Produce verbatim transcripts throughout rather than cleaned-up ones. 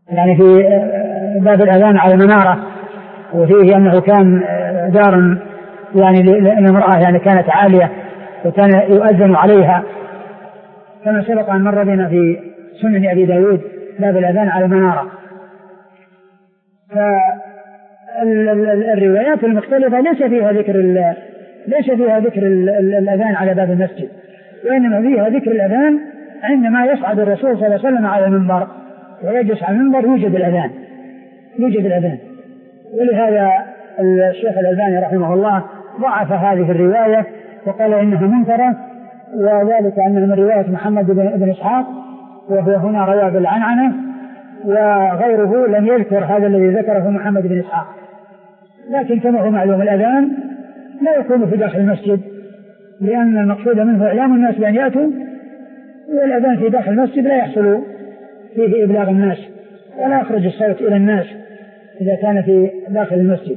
يعني في باب الأذان على المنارة، وفيه أنه كان دار يعني لامرأة يعني كانت عالية وكان يؤذن عليها، كما سبق أن مر بنا في سنن أبي داود باب الأذان على المنارة. فالروايات المختلفة ليس فيها ذكر ليس فيها ذكر الأذان على باب المسجد، وإنما فيها ذكر الأذان عندما يصعد الرسول صلى الله عليه وسلم على المنبر ويجلس على المنبر يوجد الأذان يوجد الأذان ولهذا الشيخ الألباني رحمه الله ضعف هذه الرواية وقال إنها منكرة، وذلك أنها من رواية محمد بن إسحاق وهو هنا رواه بالعنعنة، وغيره لم يذكر هذا الذي ذكره محمد بن إسحاق. لكن كما هو معلوم الأذان لا يكون في داخل المسجد، لأن المقصود منه إعلام الناس بأن يأتوا، والأذان في داخل المسجد لا يحصل فيه إبلاغ الناس ولا يخرج الصوت إلى الناس إذا كان في داخل المسجد.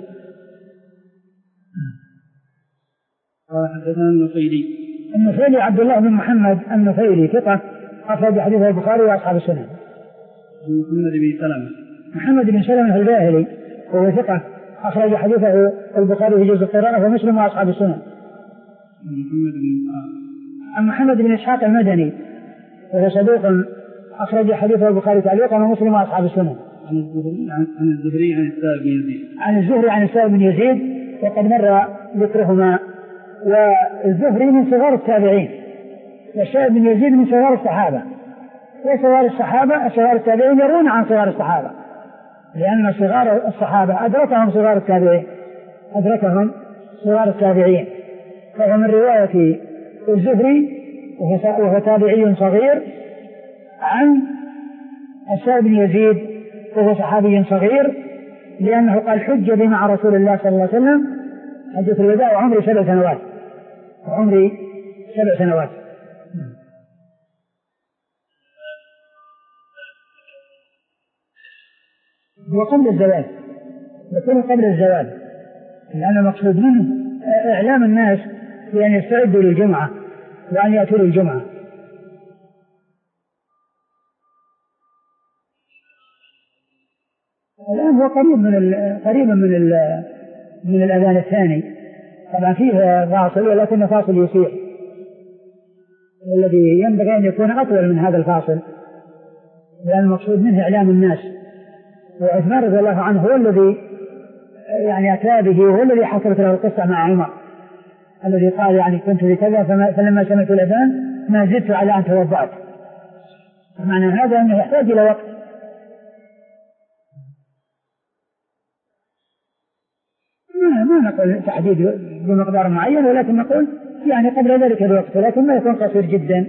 قال حدثنا النفيلي النفيلي عبد الله بن محمد النفيلي ثقة أخرج حديثه البخاري وأصحاب السنن. محمد بن سلمة محمد بن سلمة الباهلي وهو ثقة أخرج حديثه البخاري في جزء القراءة ومسلم وأصحاب السنن. محمد بن إسحاق عن محمد بن إسحاق المدني وهو صدوق أخرج حديثه البخاري تعليقا ومسلم وأصحاب السنن. عن الزهري عن الزهري عن السائب بن يزيد عن الزهري عن السائب بن يزيد وقد مر ذكرهما. والزهري من صغار التابعين والسائب بن يزيد من صغار الصحابة، وصغار الصحابة صغار التابعين يرون عن صغار الصحابة، لأن صغار الصحابة أدركهم صغار التابعين أدركهم صغار التابعين فهو من رواية الزهري وهو تابعي صغير عن السائب بن يزيد وهو صحابي صغير، لأنه قال حج بي مع رسول الله صلى الله عليه وسلم حجة الوداع وعمري سبع سنوات وعمري سبع سنوات وقبل الزواج يكون قبل الزواج، لأن المقصود منه إعلام الناس بأن يستعدوا للجمعة وأن يأتوا للجمعة. الآن هو قريب من ال... قريبا من ال... من الأذان الثاني، طبعا فيه فاصل ولكن فاصل يسير، والذي ينبغي أن يكون أطول من هذا الفاصل، لأن المقصود منه إعلام الناس. وعثمان رضي الله عنه هو الذي يعني أتى به وهو الذي حصلت له القصة مع عمر الذي قال يعني كنت في كذا فلما سمعت الأذان ما زدت على أن توضأت. معنى هذا أنه يحتاج إلى وقت. ما نقول تحديد بمقدار معين، ولكن نقول يعني قبل ذلك الوقت، ولكن ما يكون قصير جدا.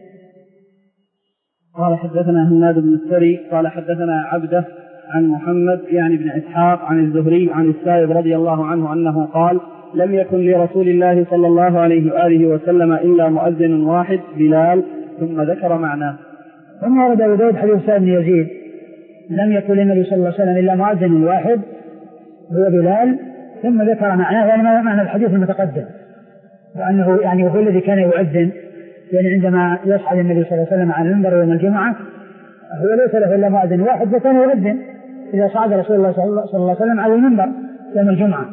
قال حدثنا هناد بن السري قال حدثنا عبده عن محمد يعني بن إسحاق عن الزهري عن السائب رضي الله عنه أنه قال لم يكن لرسول الله صلى الله عليه وآله وسلم إلا مؤذن واحد بلال، ثم ذكر معناه. ثم ورد أبو داود حديث السائب بن يزيد لم يكن للنبي صلى الله عليه وسلم إلا مؤذن واحد هو بلال، ثم ذكر معناه يعني معنى الحديث المتقدم، وأنه يعني هو الذي كان يؤذن، يعني عندما يصعد النبي صلى الله عليه وسلم على المنبر يوم الجمعة هو ليس له إلا مؤذن واحد فكان يؤذن إذا صعد رسول الله صلى الله عليه وسلم على المنبر يوم الجمعة.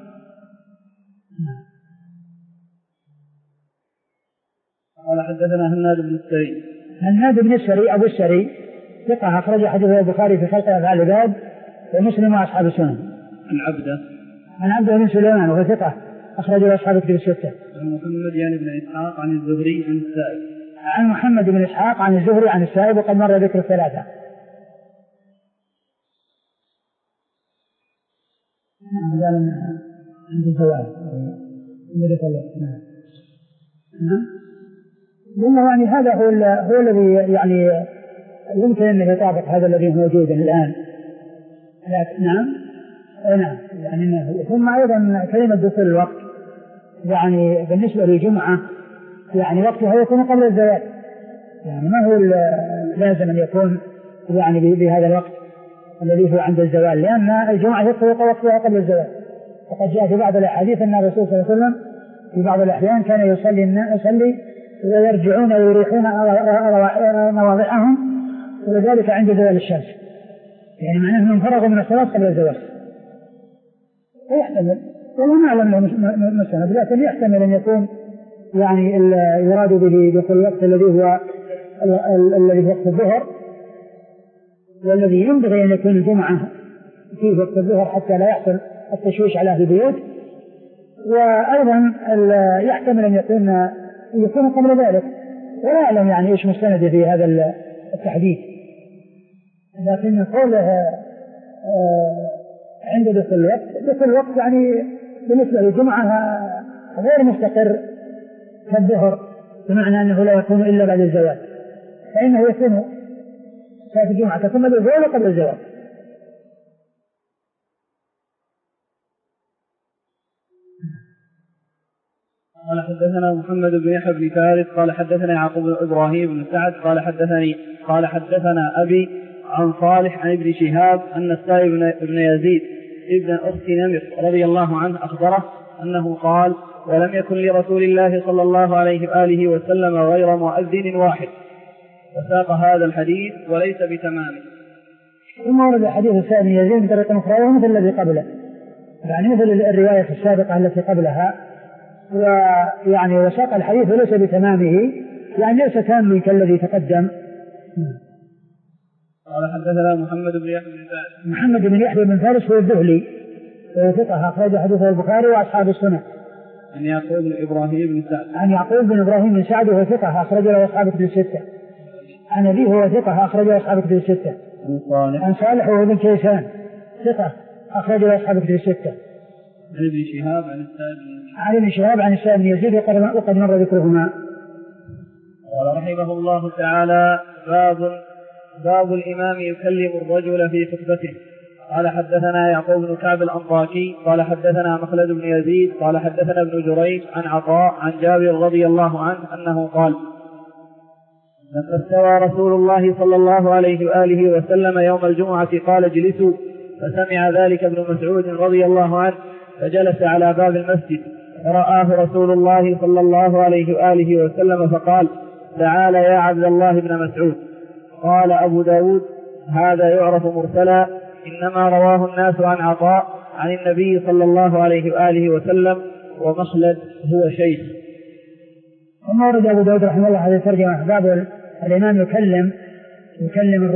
قال حدثنا هناد بن السري هناد بن السري أبو السري ثقة أخرج حديثه البخاري في خلق أفعال العباد ومسلم وأصحاب السنن. عن عبده عن عبده بن سليمان وهو ثقة أخرج له أصحاب الكتب الستة. عن محمد يعني بن إسحاق عن الزهري عن السائب عن محمد بن إسحاق عن الزهري عن السائب وقد مر ذكر الثلاثة. عند الزواج نعم لأنه يعني هذا هو هو الذي يعني يمكن أن يطابق هذا الذي هو موجود الآن. لكن نعم نعم يعني ثم أيضا كلمة دخول الوقت يعني بالنسبة للجمعة يعني وقتها يكون قبل الزواج، يعني ما هو لازم أن يكون يعني بهذا الوقت الذي هو عند الزوال، لأن الجمعة يطلق وقتها قبل الزواج. وقد جاء في بعض الأحاديث أن الرسول صلى الله عليه وسلم في بعض الأحيان كان يصلي يصلي ويرجعون ويريحون مواضعهم، وذلك عند زوال الشمس. يعني معناه أنهم فرغوا من الصلاة قبل الزواج. ويحتمل والله ما أعلم له مسند، لكن يحتمل أن يكون يعني يراد به دخول الوقت الذي هو الذي هو وقت الظهر، والذي ينبغي أن يكون الجمعة في وقت الظهر حتى لا يحصل التشويش على أهل البيوت. وأيضا يحتمل أن يكون يكون قبل ذلك، ولا أعلم يعني إيش مستند في هذا التحديد، لكن قوله عند دخول الوقت دخول الوقت يعني بالنسبة للجمعة غير مستقر كالظهر، بمعنى أنه لا يكون إلا بعد الزواج، فإنه يكون صلاة الجمعة تكون بعد الزواج وقبل الزواج. قال حدثنا محمد بن يحيى بن فارس قال حدثنا يعقوب بن إبراهيم بن سعد قال حدثني قال حدثنا أبي عن صالح عن ابن شهاب أن السائب بن يزيد ابن أخت نمر رضي الله عنه أخبره أنه قال: ولم يكن لرسول الله صلى الله عليه وآله وسلم غير مؤذن واحد. وساق هذا الحديث وليس بتمامه. ثم ورد حديث السائب بن يزيد بطريقة أخرى مثل الذي قبله، يعني مثل الرواية السابقة التي قبلها، ويعني وساق الحديث وليس بتمامه، يعني ليس تاما كالذي تقدم. قال حدثنا محمد بن يحيى بن فارس. محمد بن يحيى بن فارس هو الذهلي ثقة أخرج حديثه البخاري وأصحاب السنن. عن يعقوب بن إبراهيم بن سعد. عن يعقوب بن إبراهيم بن سعد وهو ثقة أخرج له أصحاب الكتب الستة. عن أبيه هو ثقة أخرج له أصحاب الكتب الستة. عن صالح. عن صالح وهو بن كيسان ثقة أخرج له أصحاب الكتب الستة. عن ابن شهاب عن السائب عن ابن شهاب عن السائب بن يزيد وقد مر ذكرهما. قال رحمه الله تعالى: باب باب الإمام يكلم الرجل في خطبته. قال حدثنا يعقوب بن كعب الأنطاكي قال حدثنا مخلد بن يزيد قال حدثنا ابن جريج عن عطاء عن جابر رضي الله عنه أنه قال: لما استوى رسول الله صلى الله عليه وآله وسلم يوم الجمعة قال: اجلسوا. فسمع ذلك ابن مسعود رضي الله عنه فجلس على باب المسجد، فرآه رسول الله صلى الله عليه وآله وسلم فقال: تعال يا عبد الله بن مسعود. قال أبو داود: هذا يعرف مرسلا، إنما رواه الناس عن عطاء عن النبي صلى الله عليه وآله وسلم، ومخلد هو شيخ. ثم ورد أبو داود رحمه الله هذه الترجمة: باب الإمام يكلم يكلم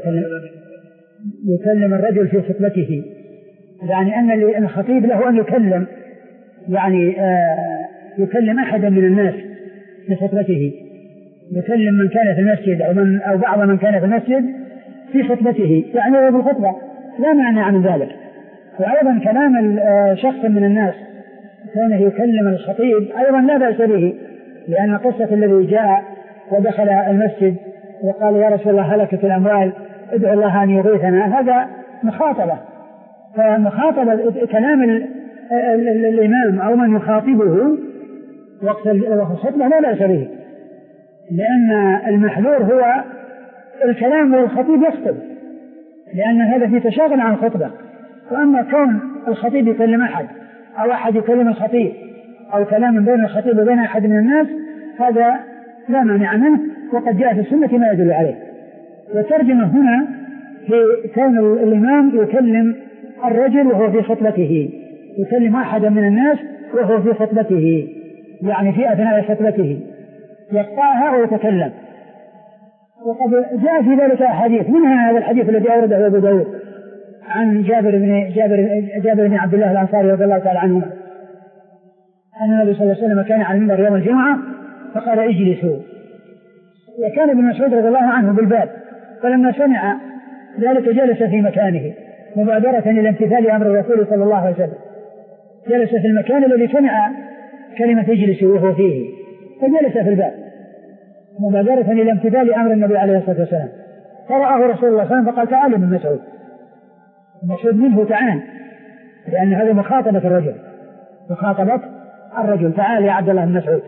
يكلم الرجل في خطبته، يعني أن الخطيب له أن يكلم يعني يكلم أحدا من الناس في خطبته، يكلم من كان في المسجد أو, من أو بعض من كان في المسجد في خطبته، يعني هو في الخطبة لا معنى عن ذلك. وأيضا كلام شخص من الناس كونه يكلم الخطيب أيضا لا بأس به، لأن قصة الذي جاء ودخل المسجد وقال: يا رسول الله هلكت الأموال ادعو الله أن يغيثنا، هذا مخاطبة. فمخاطبة كلام الإمام أو من يخاطبه وقت الخطبة لا بأس به، لأن المحذور هو الكلام والخطيب يخطب، لأن هذا في تشاغل عن الخطبة. وأما كون الخطيب يكلم أحد أو أحد يكلم الخطيب أو كلام بين الخطيب وبين أحد من الناس، هذا لا مانع منه، وقد جاء في السنة ما يدل عليه. وترجمة هنا في كون الإمام يكلم الرجل وهو في خطبته، يكلم أحدا من الناس وهو في خطبته، يعني في أثناء خطبته يقطعها ويتكلم. وقد جاء في ذلك أحاديث، منها هذا الحديث الذي أورده أبو داود عن جابر بن جابر جابر بن عبد الله الأنصاري رضي الله تعالى عنهما أن النبي صلى الله عليه وسلم كان على المنبر يوم الجمعة فقال: اجلسوا. وكان ابن مسعود رضي الله عنه بالباب، فلما سمع ذلك جلس في مكانه مبادرة إلى امتثال أمر الرسول صلى الله عليه وسلم، جلس في المكان الذي سمع كلمة اجلسوا وهو فيه، فجلس في الباب مبادرة إلى امتثال أمر النبي عليه الصلاة والسلام. فرآه رسول الله صلى الله عليه وسلم فقال: تعال ابن مسعود. مسعود منه تعال، لأن هذا مخاطبة الرجل، مخاطبة الرجل: تعال يا عبد الله بن مسعود.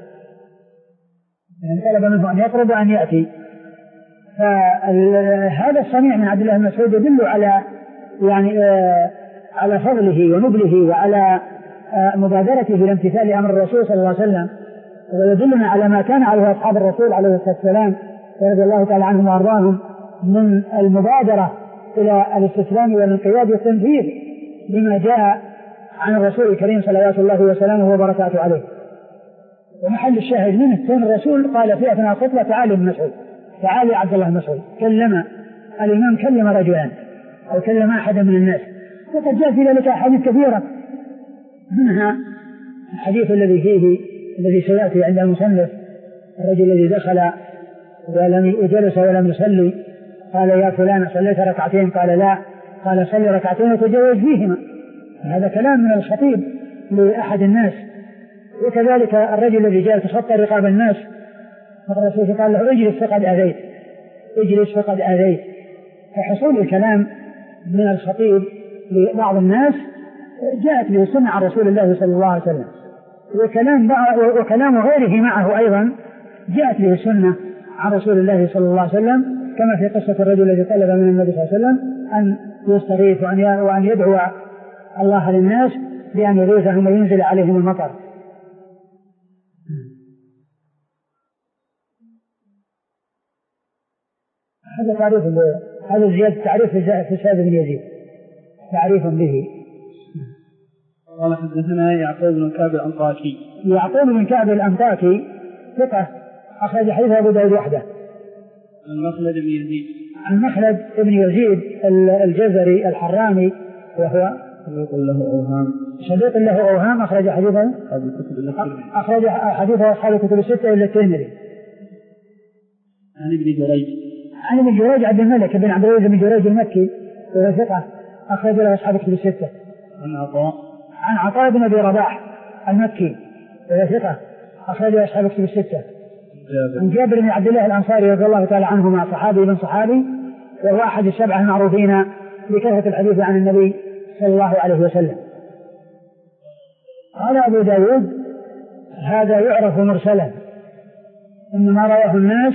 يعني طلب منه أن يقرب وأن يأتي. فهذا الصنيع من عبد الله بن مسعود يدل على يعني آه على فضله ونبله وعلى آه مبادرته لامتثال أمر الرسول صلى الله عليه وسلم، ويدلنا على ما كان عليه أصحاب الرسول عليه الصلاة والسلام رضي الله تعالى عنهم وأرضاهم من المبادرة إلى الاستسلام والانقياد والتنفيذ بما جاء عن الرسول الكريم صلوات الله وسلامه وبركاته عليه. ومحل الشاهد منه كان الرسول قال في أثناء الخطبة تعالي ابن مسعود، تعالي عبد الله بن مسعود، كلم الإمام كلم رجلان أو كلم أحدا من الناس. وقد جاء في ذلك أحاديث كثيرة، منها الحديث الذي فيه الذي سيأتي عند المصنف الرجل الذي دخل ولم يجلس ولم يصلي، قال يا فلان صليت ركعتين؟ قال لا، قال صلي ركعتين وتجوز فيهما. هذا كلام من الخطيب لأحد الناس. وكذلك الرجل الذي جاء يتخطى رقاب الناس، الرسول قال له اجلس فقد أذيت، اجلس فقد أذيت. فحصول الكلام من الخطيب لبعض الناس جاءت به السنة عن رسول الله صلى الله عليه وسلم، وكلام وكلام غيره معه أيضا جاءت به السنة عن رسول الله صلى الله عليه وسلم، كما في قصة الرجل الذي طلب من النبي صلى الله عليه وسلم أن يستغيث وأن يدعو الله للناس بأن يغيثهم وينزل عليهم المطر. هذا تعريف، هذا زيادة تعريف في سعد بن يزيد، تعريف به. قال حدثنا يعقوب بن كعب الأنطاكي. يعقوب بن كعب الأنطاكي ثقة أخرج حديث أبو داود وحده. عن مخلد بن يزيد. عن مخلد بن يزيد الجزري الحراني، وهو صديق له أوهام. صديق له أوهام أخرج حديثه أخرج حديثه أصحاب الكتب الستة إلا الترمذي. عن ابن جريج. عن ابن جريج عبد الملك بن عبد العزيز بن جريج المكي، وهو ثقة أخرج له أصحاب الكتب الستة. عن عطاء. عن عطاء بن أبي رباح المكي، وهو ثقة أخرج له أصحاب الكتب الستة. عن جابر بن عبد الله الأنصاري رضي الله تعالى عنهما، صحابي بن صحابي، وهو أحد السبعة المعروفين بكثرة الحديث عن النبي صلى الله عليه وسلم. قال أبو داود هذا يعرف مرسلا، إنما رواه الناس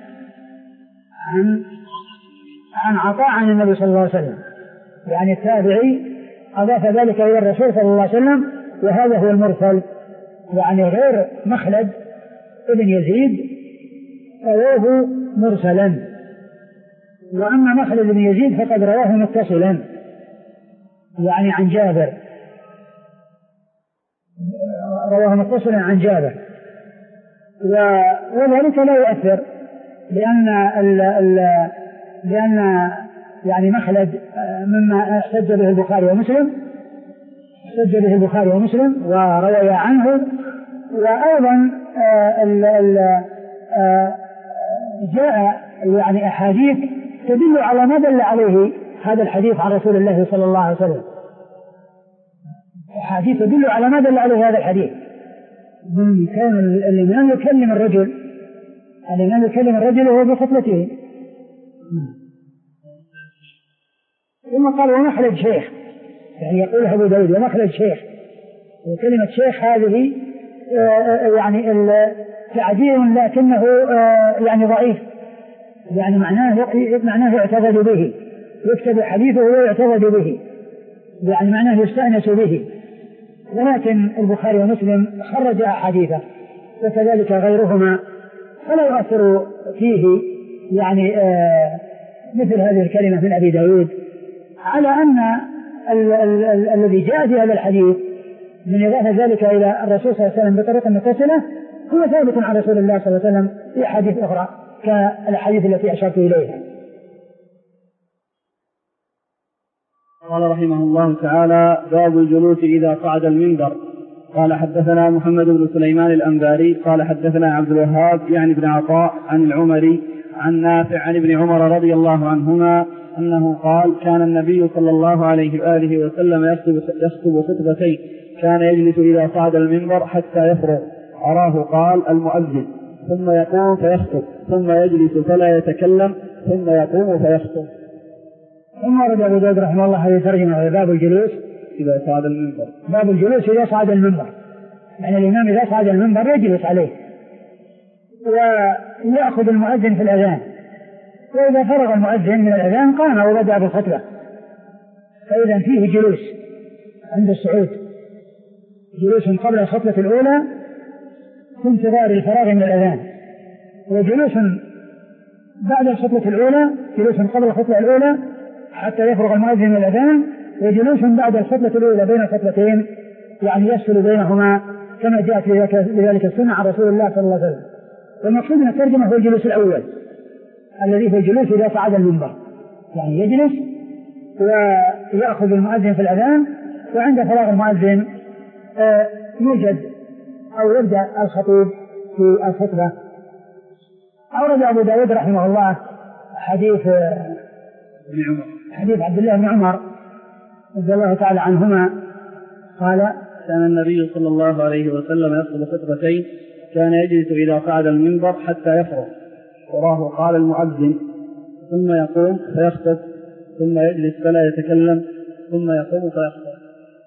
عن عن عطاء عن النبي صلى الله عليه وسلم، يعني التابعي أضاف ذلك إلى الرسول صلى الله عليه وسلم، وهذا هو المرسل، يعني غير مخلد ابن يزيد رواه مرسلا، وأما مخلد بن يزيد فقد رواه متصلا، يعني عن جابر، رواه متصلا عن جابر، وذلك لا يؤثر، لأن ال ال لأن يعني مخلد مما احتج به البخاري ومسلم، احتج به البخاري ومسلم وروي عنه. وأيضا ال ال جاء يعني أحاديث تدل على ما دل عليه هذا الحديث عن رسول الله صلى الله عليه وسلم، أحاديث تدل على ما دل عليه هذا الحديث، من كان الإمام يكلم الرجل، الإمام يكلم الرجل وهو بخطبته. ثم قال ومخلد شيخ، يعني يقول أبو داود ومخلد شيخ، وكلمة شيخ هذه يعني تعديل لكنه يعني ضعيف، يعني معناه معناه يعتقد به، يكتب حديثه ويعتقد به، يعني معناه يستأنس به، ولكن البخاري ومسلم خرج أحاديثه وكذلك غيرهما، فلا يؤثر فيه يعني آه مثل هذه الكلمة من أبي داود، على أن ال ال ال الذي جاء في هذا الحديث من إضافة ذلك إلى الرسول صلى الله عليه وسلم بطريقة متصلة هو ثابت عن رسول الله صلى الله عليه وسلم في أحاديث أخرى كالأحاديث التي أشرت إليها. قال رحمه الله تعالى باب الجلوس إذا صعد المنبر. قال حدثنا محمد بن سليمان الأنباري قال حدثنا عبد الوهاب يعني بن عطاء عن العمري عن نافع عن ابن عمر رضي الله عنهما أنه قال كان النبي صلى الله عليه وآله وسلم يخطب خطبتين، كان يجلس إذا صعد المنبر حتى يفرغ، أراه قال المؤذن، ثم يقوم فيخطب، ثم يجلس فلا يتكلم، ثم يقوم فيخطب. ثم ورد أبو داود رحمه الله هذه الترجمة باب الجلوس إذا صعد المنبر. باب الجلوس إذا صعد المنبر، يعني الإمام إذا صعد المنبر يجلس عليه ويأخذ المؤذن في الأذان، وإذا فرغ المؤذن من الأذان قام وبدأ بالخطبة، فإذا فيه جلوس عند الصعود، جلوس قبل الخطبة الأولى في انتظار الفراغ من الأذان، وجلوس بعد الخطبة الأولى، جلوس قبل الخطبة الأولى حتى يفرغ المؤذن من الأذان، وجلوس بعد الخطبة الأولى بين الخطبتين يعني يفصل بينهما كما جاءت بذلك السنة عن رسول الله صلى الله عليه وسلم. والمقصود من الترجمة هو الجلوس الأول الذي هو الجلوس إذا صعد المنبر، يعني يجلس ويأخذ المؤذن في الأذان، وعند فراغ المؤذن يوجد أو يبدأ الخطيب في الخطبة. أورد أبو داود رحمه الله حديث حديث عبد الله بن عمر رضي الله تعالى عنهما قال: كان النبي صلى الله عليه وسلم يخطب خطبتين، كان يجلس إذا صعد المنبر حتى يفرغ، وراه قال المؤذن، ثم يقوم فيخطب، ثم يجلس فلا يتكلم، ثم يقوم فيخطب.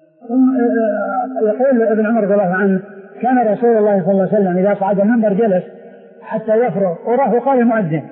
يقول ابن عمر رضي الله عنه: كان رسول الله صلى الله عليه وسلم إذا صعد المنبر جلس حتى يفرغ، وراه قال المؤذن،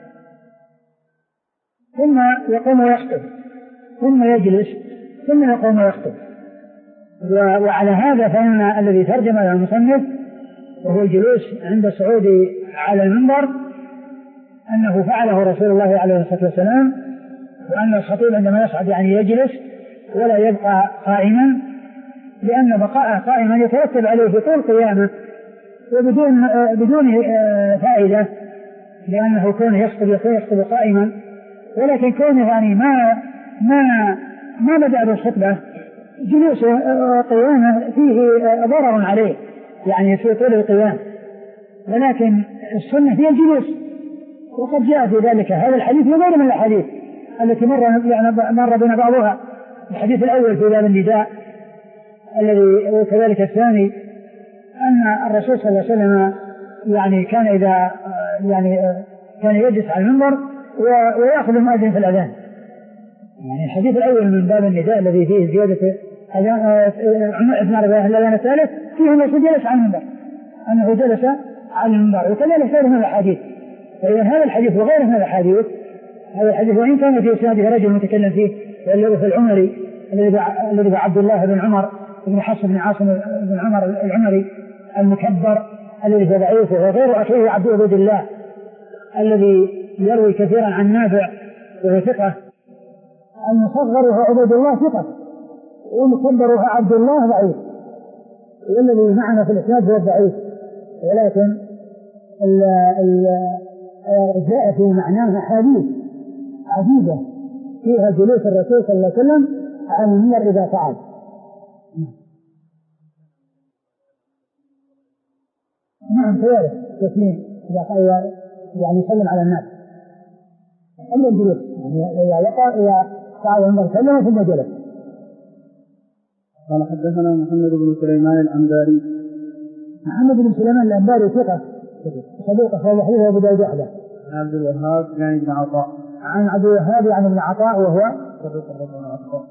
ثم يقوم ويخطب، ثم يجلس، ثم يقوم ويخطب. وعلى هذا فإن الذي ترجم له المصنف وهو الجلوس عند الصعود على المنبر أنه فعله رسول الله عليه الصلاة والسلام، وأن الخطيب عندما يصعد يعني يجلس ولا يبقى قائما، لأن بقاءه قائما يترتب عليه في طول قيامه وبدون بدون فائدة، لأنه كونه يخطب يخطب قائما، ولكن كونه يعني ما ما ما بدأ بالخطبة جلوس قيامه فيه ضرر عليه يعني في طول القيام، ولكن السنة هي الجلوس. وقد جاء في ذلك هذا الحديث وغيره من الأحاديث التي مر يعني مر بنا بعضها. الحديث الأول في باب النداء الذي وكذلك الثاني أن الرسول صلى الله عليه وسلم يعني كان إذا يعني كان يجلس على المنبر ويأخذ المؤذن في الأذان. يعني الحديث الأول من باب النداء الذي فيه زيادة الأذان الثالث فيه أنه جلس على المنبر، أنه جلس على المنبر، وكذلك غيره من الأحاديث. فإذا هذا الحديث وغيره من الأحاديث، هذا الحديث وإن كان في إسناده رجل متكلم فيه الذي في العمري الذي عبد الله بن عمر بن حفص بن عاصم بن عمر العمري المكبر الذي هو ضعيف، وغير أخيه عبد عبد الله الذي يروي كثيرا عن نافع وهو ثقة. المصغر هو عبد الله ثقة، والمكبر هو عبد الله ضعيف، والذي معنا في الإسناد هو ضعيف، ولكن ال ال جاء في معناه حديث عديدة فيها جلوس الرسول صلى الله عليه وسلم على المنبر إذا صعد. نعم خياره تسليم إذا يعني يسلم على الناس قبل الجلوس، يعني إذا وقع إذا صعد المنبر سلم ثم جلس. قال حدثنا محمد بن سليمان الأنباري. محمد بن سليمان الأنباري ثقة صدوق أخرج حديثه أبو داود وحده. عن عبد الوهاب يعني بن عطاء. عن عبد الوهاب يعني ابن عطاء وهو صدوق ربما أخطأ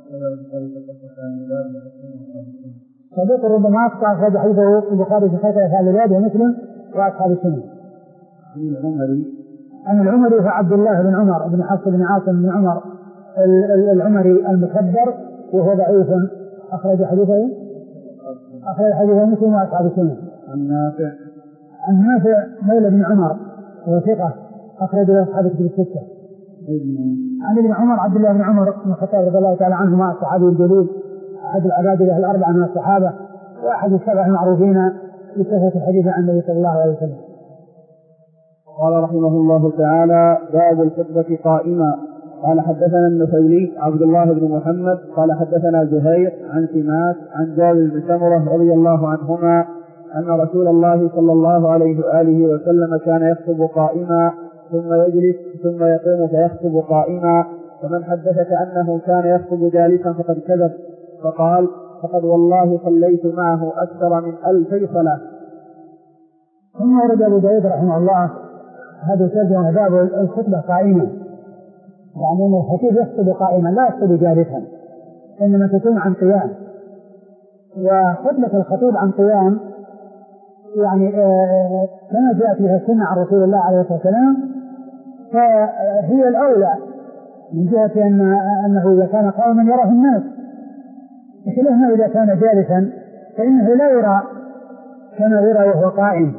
صدوق ربما أخطأ أخرج حديثه البخاري في خلق أفعال العباد ومسلم وأصحاب السنة. عن العمري عن العمري فعبد الله بن عمر بن حفص بن عاصم بن عمر العمري المكبر وهو ضعيف أخرج حديثه أخرج حديثه مسلم وأصحاب السنة. عن نافع عن نافع مولى بن عمر وهو ثقة أخرج له أصحاب الكتب الستة. عن ابن عمر عبد الله بن عمر بن الخطاب رضي الله تعالى عنهما الصحابي الجليل أحد العبادلة الأربعة من الصحابة وأحد السبع المعروفين بكثرة الحديث عن النبي صلى الله عليه وسلم. قال رحمه الله تعالى: باب الخطبة قائما. قال حدثنا النفيلي عبد الله بن محمد قال حدثنا زهير عن سماك عن جابر بن سمرة رضي الله عنهما أن رسول الله صلى الله عليه وآله وسلم كان يخطب قائما ثم يجلس ثم يقوم فيخطب قائما، فمن حدثك أنه كان يخطب جالسا فقد كذب. فقال: فقد والله صليت معه أكثر من ألفي صلاة. ثم ورد أبو داود رحمه الله هذا ترجمة باب الخطبة قائما، يعني أن الخطيب يخطب قائما لا يخطب جالسا، إنما تكون عن قيام. وخطبة الخطيب عن قيام يعني آه كما جاءت بها السنة عن رسول الله عليه الصلاة والسلام، فهي الأولى من جهة أن أنه إذا كان قائما يراه الناس، بخلاف إذا كان جالسا فإنه لا يرى كما يرى وهو قائم.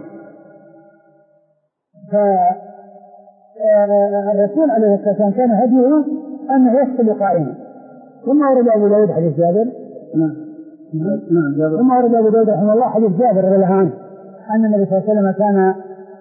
فالرسول عليه الصلاة والسلام كان هديه أنه يخطب قائما. ثم ورد أبو داود حديث جابر. نعم نعم جابر. ثم ورد أبو داود رحمه الله حديث جابر رضي الله عنه أن النبي صلى الله عليه وسلم كان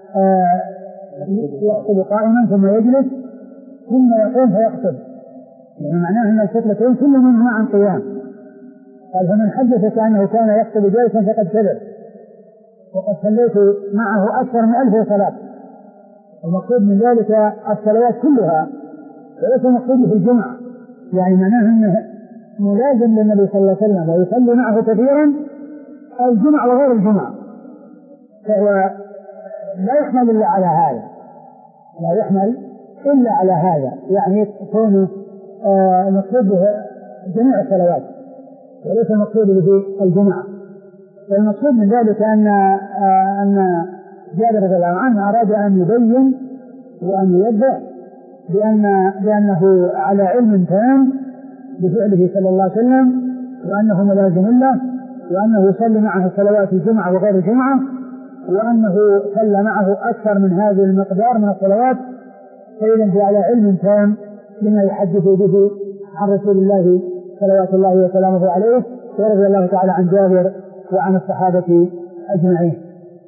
يخطب قائما ثم يجلس ثم يقوم فيخطب، يعني معناه أن الخطبتين كل منهما عن قيام. قال فمن حدثك أنه كان يخطب جالسا فقد كذب، وقد صليت معه أكثر من ألف صلاة. المقصود من ذلك الصلوات كلها، وليس المقصود في الجمعة، يعني معناه أنه ملازم للنبي صلى الله عليه وسلم ويصلي معه كثيرا الجمعة وغير الجمعة، فهو لا يحمل إلا على هذا، لا يحمل إلا على هذا، يعني يكون آه مقصود به جميع الصلوات وليس المقصود به الجمعة. والمقصود من ذلك أن آه أن جابر رضي الله عنه أراد أن يبين وأن يوضح بأن بأنه على علم تام بفعله صلى الله عليه وسلم، وأنه ملازم له، وأنه يصلي معه صلوات الجمعة وغير الجمعة، وأنه صلى معه أكثر من هذه المقدار من الصلوات، فإذا هو على علم تام بما يحدث به عن رسول الله صلوات الله وسلامه عليه، ورضي الله تعالى عن جابر وعن الصحابة أجمعين.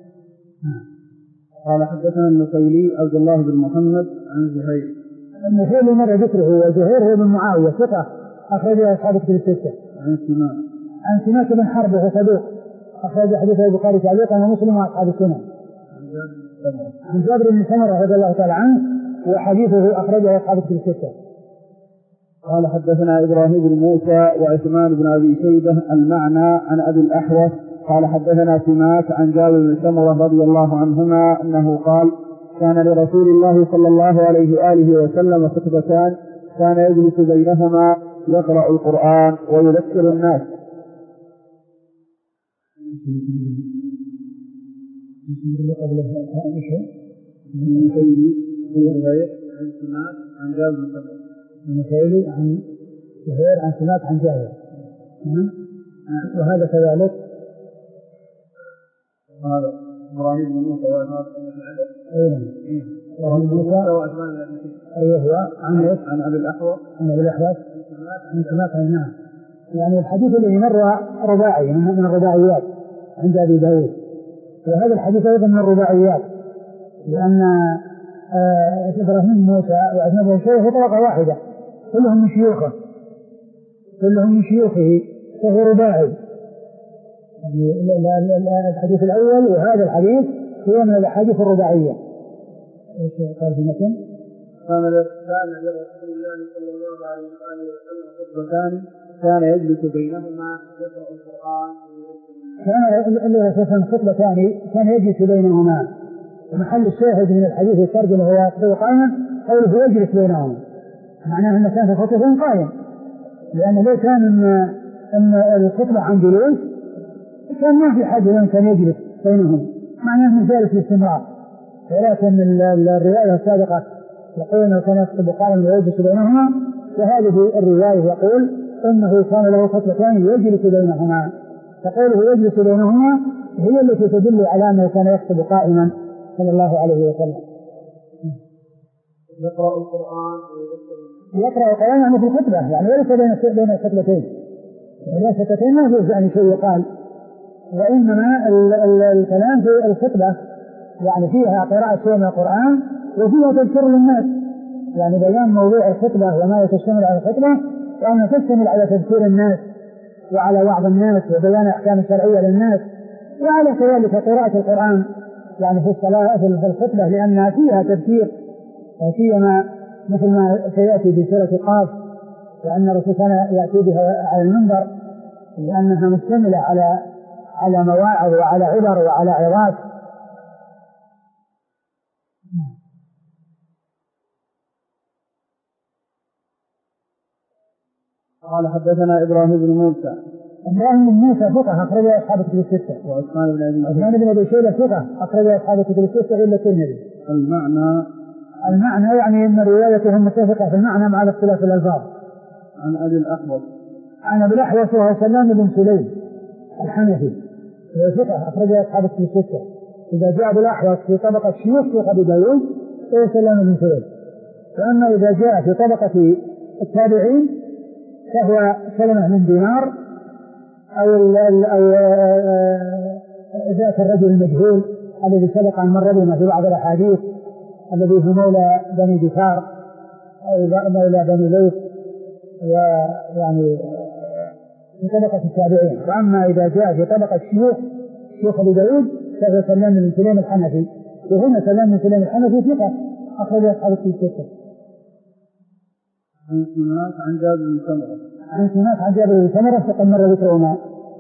قال حدثنا النخيلي عبد الله بن محمد عن زهير. النخيلي مر ذكره، وزهير هو بن معاوية ثقة أخرجه أصحاب الكتب الستة. عن سماك عن سماك بن حرب وهو صدوق أخرج حديثه البخاري تعليقا ومسلم وأصحاب السنن. عن جابر بن سمرة رضي الله تعالى عنه وحديثه أخرجه أصحاب الكتب الستة. قال حدثنا إبراهيم بن موسى وعثمان بن أبي شيبة المعنى عن أبي الأحوص قال حدثنا سماك عن جابر بن سمرة رضي الله عنهما أنه قال كان لرسول الله صلى الله عليه وآله وسلم خطبتان كان يجلس بينهما يقرأ القرآن ويذكر الناس. عن سماك عن جابر بن سمرة النخيلي عن زهير عن سماك عن جابر، وهذا كذلك هذا إبراهيم بن موسى وعثمان بن أبي إبراهيم بن موسى وعثمان بن أبي أيوه عن عن أبي الأحوص عن أبي الأحوص عن سماك عن نعم. يعني الحديث الذي مر رباعي من الرباعيات عند أبي داود، وهذا الحديث أيضا من الرباعيات، لأن آه إبراهيم بن موسى وعثمان بن شيخ طبقة واحدة كلهم من شيوخه كلهم من شيوخه فهو رباعي. يعني الحديث الأول وهذا الحديث هو من الأحاديث الرباعية. ايش قال في المتن؟ كان لرسول الله صلى الله عليه وسلم خطبتان كان يجلس بينهما يقرأ القرآن. كان لرسول خطبتان كان يجلس بينهما. محل الشاهد من الحديث الترجمة هو يقرأ قائما، قوله يجلس بينهما معناه أنه كان في خطبة قائم، لأن لو كان أن أن الخطبة عن جلوس كان ما في حد لأن كان يجلس بينهم، معناه أنه جالس باستمرار. ولكن الرواية السابقة يقول أنه كان يخطب قائما ويجلس بينهما، وهذه الرواية يقول أنه كان له خطبتان يجلس بينهما، فقوله يجلس بينهما هي التي تدل على أنه كان يخطب قائما صلى الله عليه وسلم. يقرأ القرآن يقرأ القرآن يعني في الخطبة، يعني وليس بين بين الخطبتين، بين الخطبتين ما يجوز يعني شيء يقال، وإنما ال ال الكلام في الخطبة يعني فيها قراءة شيء من القرآن وفيها تذكير للناس، يعني بيان موضوع الخطبة وما تشتمل على الخطبة، وأنها تشتمل على تذكير الناس وعلى وعظ الناس وبيان أحكام شرعية للناس، وعلى كذلك قراءة القرآن يعني في الصلاة في الخطبة لأنها فيها تذكير، وفيما مثل ما سيأتي في سورة قاف، لأن الرسول كان يأتي بها على المنبر لأنها مشتملة على على مواعظ وعلى عبر وعلى عظات. قال حدثنا إبراهيم بن موسى. إبراهيم بن موسى ثقة أخرجه أصحاب الكتب الستة. وعثمان بن أبي عثمان بن أبي شيبة ثقة أخرجه أصحاب الكتب الستة إلا الترمذي. المعنى المعنى يعني أن روايتهم متفقة في المعنى مع اختلاف الألفاظ. عن أبي الأحوص عن أبي الأحوص وهو سلام بن سليم الحنفي وهو ثقة أخرجه أصحاب الكتب الستة. إذا جاء أبو الأحوص في طبقة شيوخ أبي داود فهو سلام بن سليم، وأما إذا جاء في طبقة التابعين فهو سلمة من دينار أو أو ذاك الرجل المجهول الذي سبق أن مر بنا في بعض الأحاديث الذي هو مولى بني دثار أو مولى بني ليث ويعني في طبقة التابعين. وأما إذا جاء في طبقة الشيوخ شيخ أبي داود فهو سلام بن سليم الحنفي، وهنا سلام بن سليم الحنفي ثقة أخرج أصحاب الستة. عن سماك عن جابر بن سمرة عن سماك عن جابر بن سمرة فقد مر ذكرهما.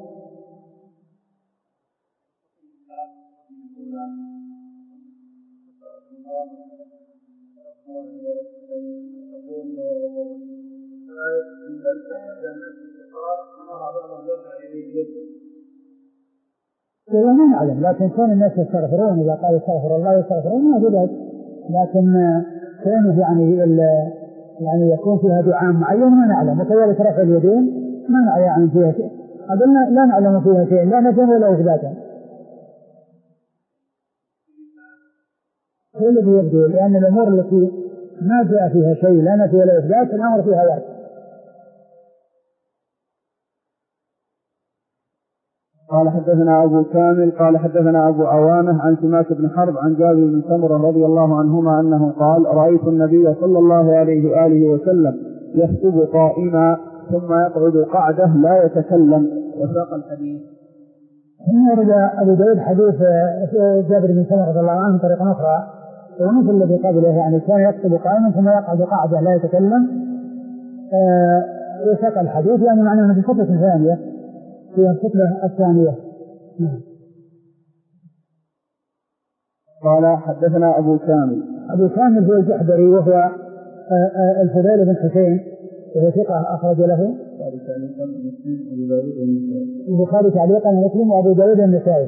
ما نعلم، لكن كون الناس يستغفرون إذا قال استغفر الله يستغفرون ما بدأت، لكن كونه يعني يعني يكون فيها دعاء معين ما نعلم. وكذلك رفع اليدين ما نعلم يعني فيها شيء، قلنا لا نعلم فيها شيء لا نفيا ولا إثباتا. هو الذي يبدو، لأن الأمور التي ما جاء فيها شيء لا نفي ولا إثبات الأمر فيها واحد. قال حدثنا أبو كامل قال حدثنا أبو عوانة عن سماك بن حرب عن جابر بن سمرة رضي الله عنهما أنه قال رأيت النبي صلى الله عليه وآله وسلم يخطب قائما ثم يقعد قعدة لا يتكلم. وساق الحديث. هنا ورد أبو داود حديث جابر بن سمرة رضي الله عنه طريقة أخرى ومثل الذي قبله، يعني كان يخطب قائما ثم يقعد قعدة لا يتكلم. وساق الحديث يعني معناه أنه في الخطبة الثانية في الخطبة الثانية. نعم. قال حدثنا أبو كامل. أبو كامل هو الجحدري وهو الفضيل بن حسين وهو ثقة أخرج له البخاري تعليقا ومسلم وأبو داود النسائي.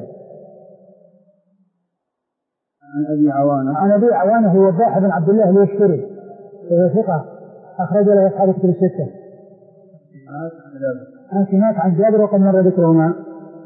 عن أبي عوانة عن أبي عوانة هو وضاح بن عبد الله اليشكري وهو ثقة أخرج له أصحاب الكتب الستة. عن سماك عن جابر وقد مر ذكرهما.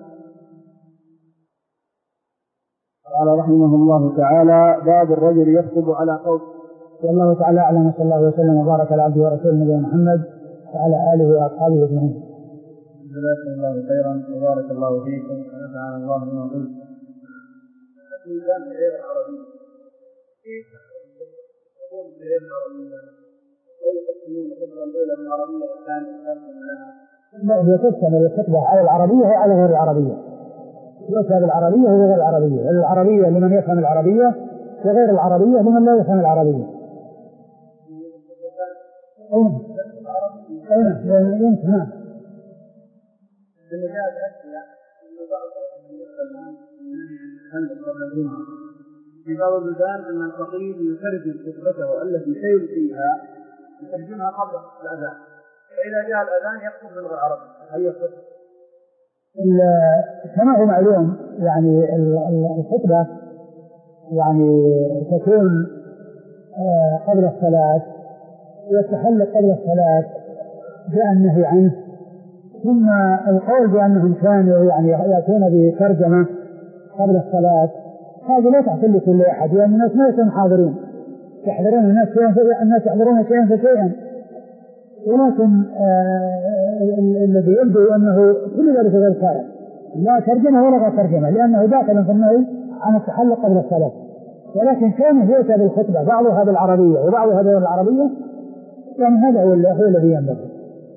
قال رحمه الله تعالى باب الرجل يخطب على قوم. والله تعالى أعلم، صلى الله وسلم وبارك على عبده ورسوله نبينا محمد وعلى آله وأصحابه أجمعين. جزاكم الله خيرا وبارك الله فيكم ونفعنا الله بما قلت. الميزان غير العربي كيف تقول غير العربية؟ أو يقسمون الخطبة الأولى من العربية والثانية لها؟ لا، هي تقسم الخطبة على العربية وعلى غير العربية. يشهد العربية وغير العربية، العربية لمن يفهم العربية وغير العربية لمن لا يفهم العربية. أين؟ أين؟ يمكن نعم. في بعض البلدان أن الفقيه يترجم خطبته التي سيلقيها يترجمها قبل الأذان، فإذا جاء الأذان يخطب باللغة العربية. هل يخطب؟ كما هو معلوم يعني الخطبة يعني تكون قبل الصلاة وتحلق قبل الصلاة جاء النهي عنه، ثم القول بأنهم كانوا يعني يأتون بترجمة قبل الصلاة هذا لا تحصل لكل أحد، لأن الناس ما يكونوا حاضرين، يحضرون الناس شيئا الناس يحضرون شيئا فشيئا، ولكن الذي يبدو أنه كل ذلك غير صحيح، لا ترجمة ولا غير ترجمة، لأنه داخل في النهي عن التحلق قبل الصلاة. ولكن كان يؤتى بالخطبة بعضها بالعربية وبعضها غير العربية، يعني هذا هو الذي ينبغي،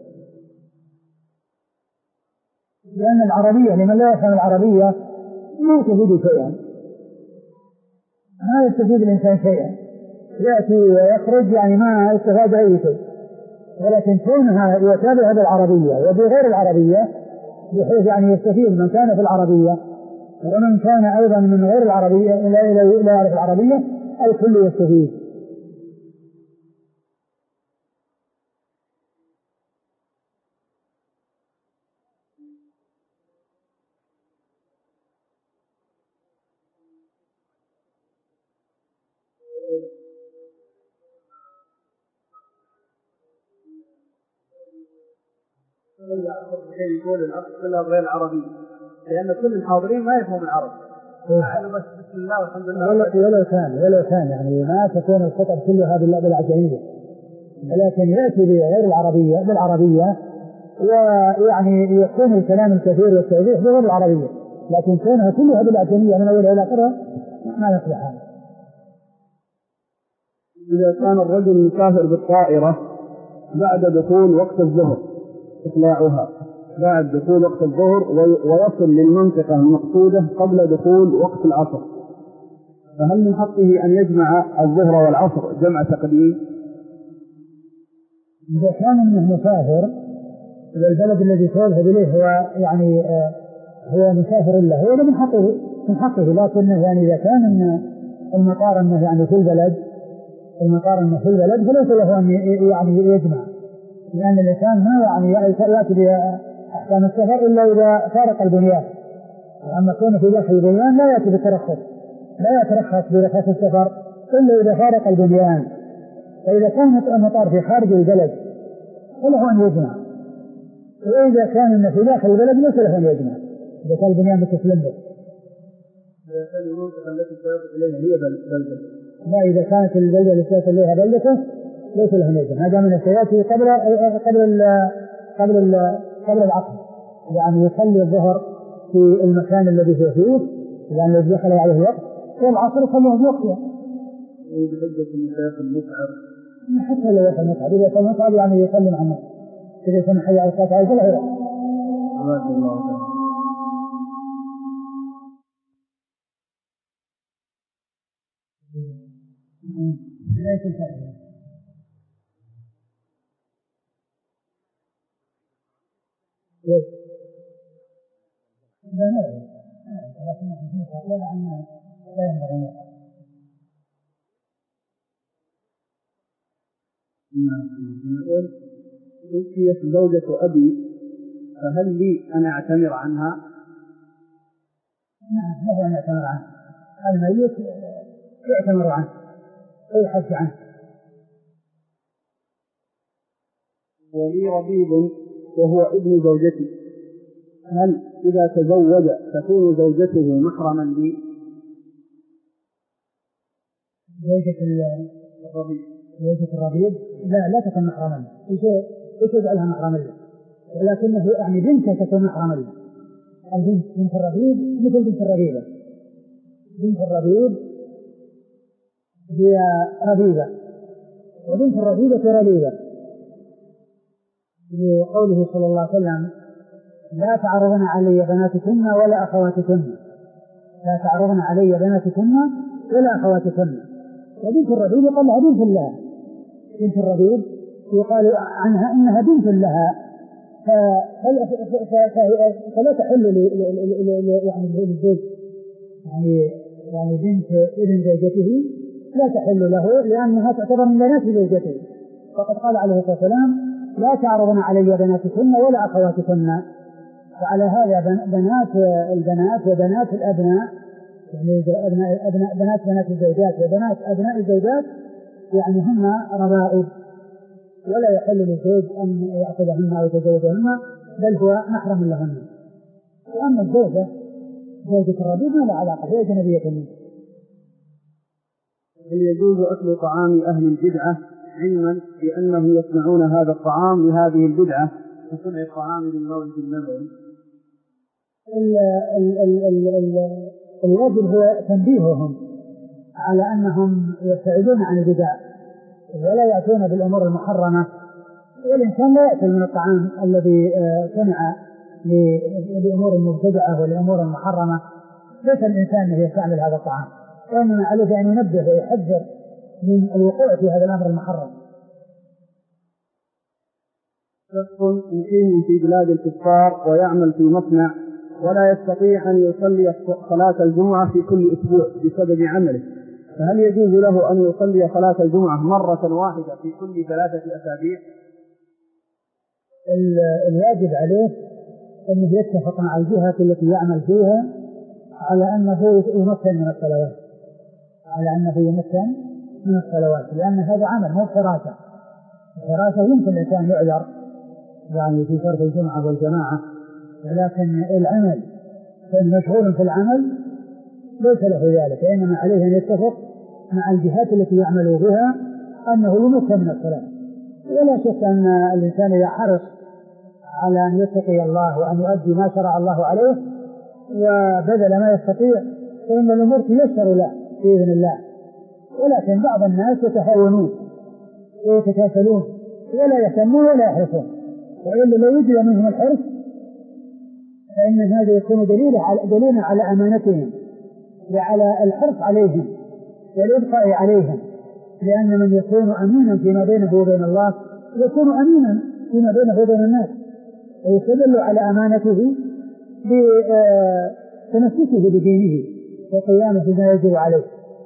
لأن العربية لمن لا يفهم العربية ما تفيد شيئا، ما يستفيد الإنسان شيئا، يأتي ويخرج يعني ما يستفاد أي شيء. ولكن كونها يتابع بالعربية وبغير العربية بحيث يعني يستفيد من كان في العربية ومن كان أيضا من غير العربية لا يعرف العربية الكل يستفيد. يقول الأصل كلها غير عربية، لأن كل الحاضرين ما يفهم العرب. بس بسم الله والحمد لله. ولو كان ولو كان يعني ما تكون الخطب كلها بالعجمية، ولكن يأتي بغير العربية بالعربية، ويعني يكون الكلام الكثير والتوضيح بغير العربية، لكن كونها كلها بالأعجمية من أولها إلى آخرها ما يصلح هذا. إذا كان الرجل مسافر بالطائرة بعد دخول وقت الظهر إطلاعها بعد دخول وقت الظهر ويصل للمنطقة المقصودة قبل دخول وقت العصر، فهل من حقه أن يجمع الظهر والعصر جمع تقديم؟ إذا كان منه مسافر إذا البلد الذي سيذهب إليه هو يعني آه هو مسافر له هو من حقه من حقه لكنه يعني إذا كان إن المطار إنه يعني في البلد المطار إنه في البلد فليس له أن يعني يجمع، لأن الإنسان ما يعني يأتي بأحكام السفر إلا إذا فارق البنيان، أما كونه في داخل البنيان لا يأتي بالترخص لا يترخص برخص السفر إلا إذا فارق البنيان. فإذا كان المطار في خارج البلد فله أن يجمع، وإذا كان في داخل البلد ليس له أن يجمع إذا كان البنيان متسلم به. إذا كان المنطقة التي سيصل إليها هي بلدته لا، إذا كانت البلدة التي سيصل إليها بلدته ليس له أن يجمع، هذا من السياسي قبل قبل ال قبل ال قبل العصر، يعني يصلي الظهر في المكان الذي هو فيه لأن الذي دخل عليه وقت، والعصر يصليه في وقتها. بحجة المسافر المتعب حتى لو يصل متعب إذا كان متعب يعني يسلم عنه إذا كان حي على الصلاة فلا يرى. الله الله. ليس الفائدة. لا لا لكن نحن ولا أن لا ينبغي. نقول توفيت زوجة أبي فهل لي أن أعتمر عنها؟ نعم له أن يعتمر عنه، الميت يعتمر عنه ويحج عنه. ولي ربيب وهو ابن زوجتي، هل إذا تزوج تكون زوجته محرما لي؟ زوجة الربيب زوجة الربيب لا لا تكون محرما، ايش ايش يجعلها محرما له؟ ولكنه يعني بنته تكون محرما له. البنت بنت الربيب مثل بنت الربيبة، بنت الربيب هي ربيبة وبنت الربيبة ربيبة، لقوله صلى الله عليه وسلم لا تعرضن علي بناتكن ولا أخواتكن، لا تعرضن علي بناتكن ولا أخواتكن. وبنت الربيب يقال لها بنت لها، بنت الربيب يقال عنها إنها بنت لها، فلا تحل يعني للزوج يعني يعني بنت ابن زوجته لا تحل له لأنها تعتبر من بنات زوجته، فقد قال عليه الصلاة والسلام لا تعرضن علي بناتكن ولا أخواتكن. وعلى هذا بنات البنات وبنات الأبناء يعني أبناء بنات بنات الزوجات وبنات أبناء الزوجات يعني هم ربائب، ولا يحل للزوج أن يأخذهن أو يتزوجهن بل هو محرم لهن. وأما الزوجة زوجة الربيب ما لا علاقة، هي أجنبية منه. هل يجوز أكل طعام أهل البدعة علما بأنهم يصنعون هذا الطعام لهذه البدعة كصنع الطعام للمولد النبوي؟ الواجب هو تنبيههم على أنهم يبتعدون عن البدع ولا يأتون بالأمور المحرمة، والإنسان لا يأكل من الطعام الذي صنع لأمور مبتدعة والأمور المحرمة. ليس الإنسان يستعمل هذا الطعام، وإنما عليه أن ينبه ويحذر من الوقوع في هذا الأمر المحرم. شخص مقيم في بلاد الكفار ويعمل في مصنع ولا يستطيع أن يصلي صلاة الجمعة في كل أسبوع بسبب عمله، فهل يجوز له أن يصلي صلاة الجمعة مرة واحدة في كل ثلاثة أسابيع؟ الواجب عليه أنه يتفق مع الجهة التي يعمل فيها على أنه يمكن من الصلوات، على أنه يمكن من الصلوات، لأن هذا عمل مو فراسة. الفراسة يمكن الإنسان يعذر يعني في فرض الجمعة والجماعة، ولكن العمل مشغول في العمل ليس له ذلك، إنما عليه أن يتفق مع الجهات التي يعمل بها أنه يمكن من الصلاة. ولا شك أن الإنسان إذا حرص على أن يتقي الله وأن يؤدي ما شرع الله عليه وبذل ما يستطيع فإن الأمور تيسر له بإذن الله. ولكن بعض الناس يتهاونون ويتكاسلون ولا يهتمون ولا يحرصون، وإلا لو وجد منهم الحرص فإن هذا يكون دليلا على دليلا على أمانتهم وعلى الحرص عليهم والإبقاء عليهم، لأن من يكون أمينا فيما بينه وبين الله يكون أمينا فيما بينه وبين الناس، ويستدل على أمانته بتمسكه بدينه وقيامه بما يجب عليه.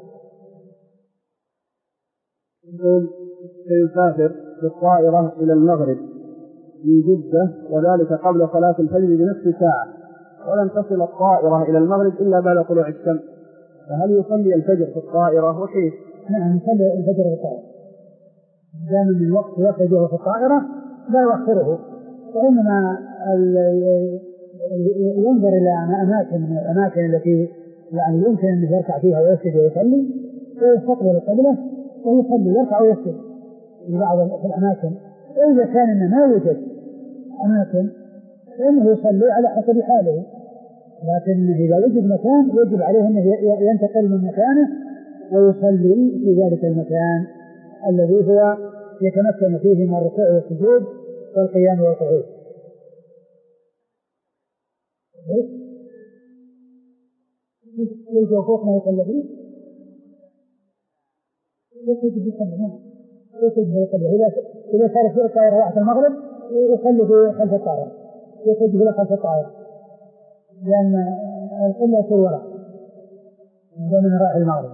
سيسافر بالطائرة إلى المغرب من جدة وذلك قبل صلاة الفجر بنصف ساعة، ولن تصل الطائرة إلى المغرب إلا بعد طلوع الشمس، فهل يصلي الفجر في الطائرة وكيف؟ نعم يصلي الفجر في الطائرة، دام من الوقت يخرجه في الطائرة لا يؤخره، وإنما ينظر إلى أماكن الأماكن التي يعني يمكن أن يركع فيها ويسجد ويصلي ويستقبل القبلة ويصلي يركع ويسجد في بعض الأماكن. وإذا كان إنه ما يوجد أماكن فإنه يصلي على حسب حاله، لكن إذا وجد مكان يجب عليه أنه ينتقل من مكانه ويصلي في ذلك المكان الذي هو يتمكن فيه من الركوع والسجود والقيام والقعود. يجب فوق ما يصلي فيه يجب يصلي يجب يصلي إذا صار في الطائرة راحة المغرب يصلي في خلف الطائرة، يجب في خلف الطائرة لأن القلة في الوراء من راعي المغرب.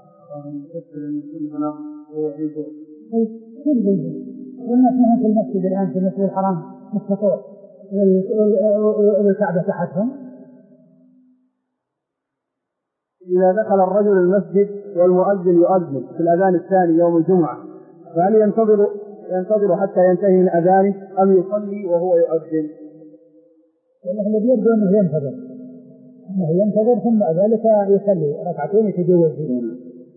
والناس هنا في المسجد الآن في المسجد الحرام مستطيع والكعبة تحتهم. إذا دخل الرجل المسجد والمؤذن يؤذن في الأذان الثاني يوم الجمعة فهل ينتظر ينتظر حتى ينتهي من أذانه أم يصلي وهو يؤذن؟ والله الذي يبدو أنه ينتظر أنه ينتظر ثم بعد ذلك يصلي ركعتين يتجوز بهما.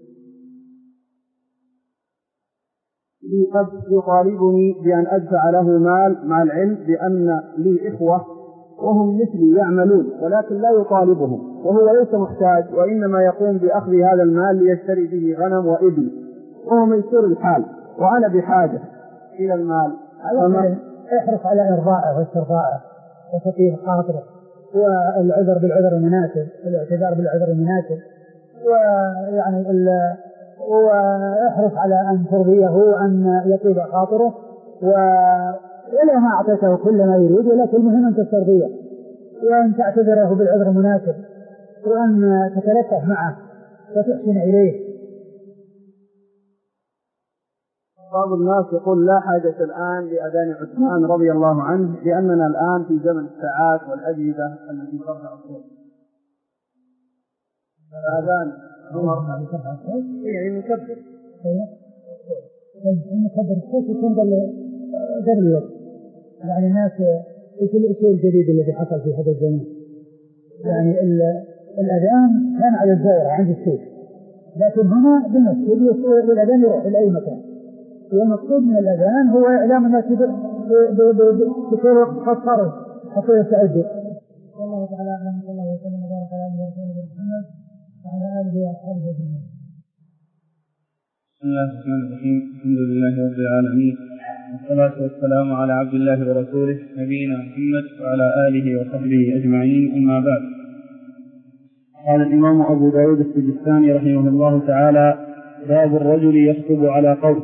لي أب يطالبني بأن أدفع له مال مع العلم بأن لي إخوة وهم مثلي يعملون ولكن لا يطالبهم، وهو ليس محتاج وإنما يقوم بأخذ هذا المال ليشتري به غنم وإبل وهو ميسور الحال وأنا بحاجة إلى المال. احرص على إرضائه واسترضائه وتطيب خاطره والعذر بالعذر المناسب والاعتذار بالعذر المناسب، ويعني واحرص على أن ترضيه وأن يطيب خاطره ولا ما أعطيته كل ما يريد، ولكن المهم أن تسترضيه وأن تعتذره بالعذر المناسب وأن تتلطف معه وتحسن إليه. بعض الناس يقول لا حاجة الآن لأذان عثمان رضي الله عنه لأننا الآن في زمن الساعات والأجهزة التي ترفع الصوت. الأذان عمر يعني مكبر المكبر الصوت يكون قبل الوقت، يعني الناس يقول الشيء الجديد الذي حصل في هذا الزمان، يعني الأذان كان على الزاوية عند السوق، لكن هنا بالمسجد والأذان يروح إلى أي مكان، والمقصود من الأذان هو إعلام الناس بكل وقت قد صاروا حتى يستعدوا. والله تعالى أعلم صلى الله وسلم وبارك على نبينا محمد وعلى آله وأصحابه أجمعين. بسم الله الرحمن الرحيم، الحمد لله رب العالمين والصلاة والسلام على عبد الله ورسوله نبينا محمد وعلى آله وصحبه أجمعين، أما بعد. قال الإمام أبو داود السجستاني رحمه الله تعالى: باب الرجل يخطب على قول.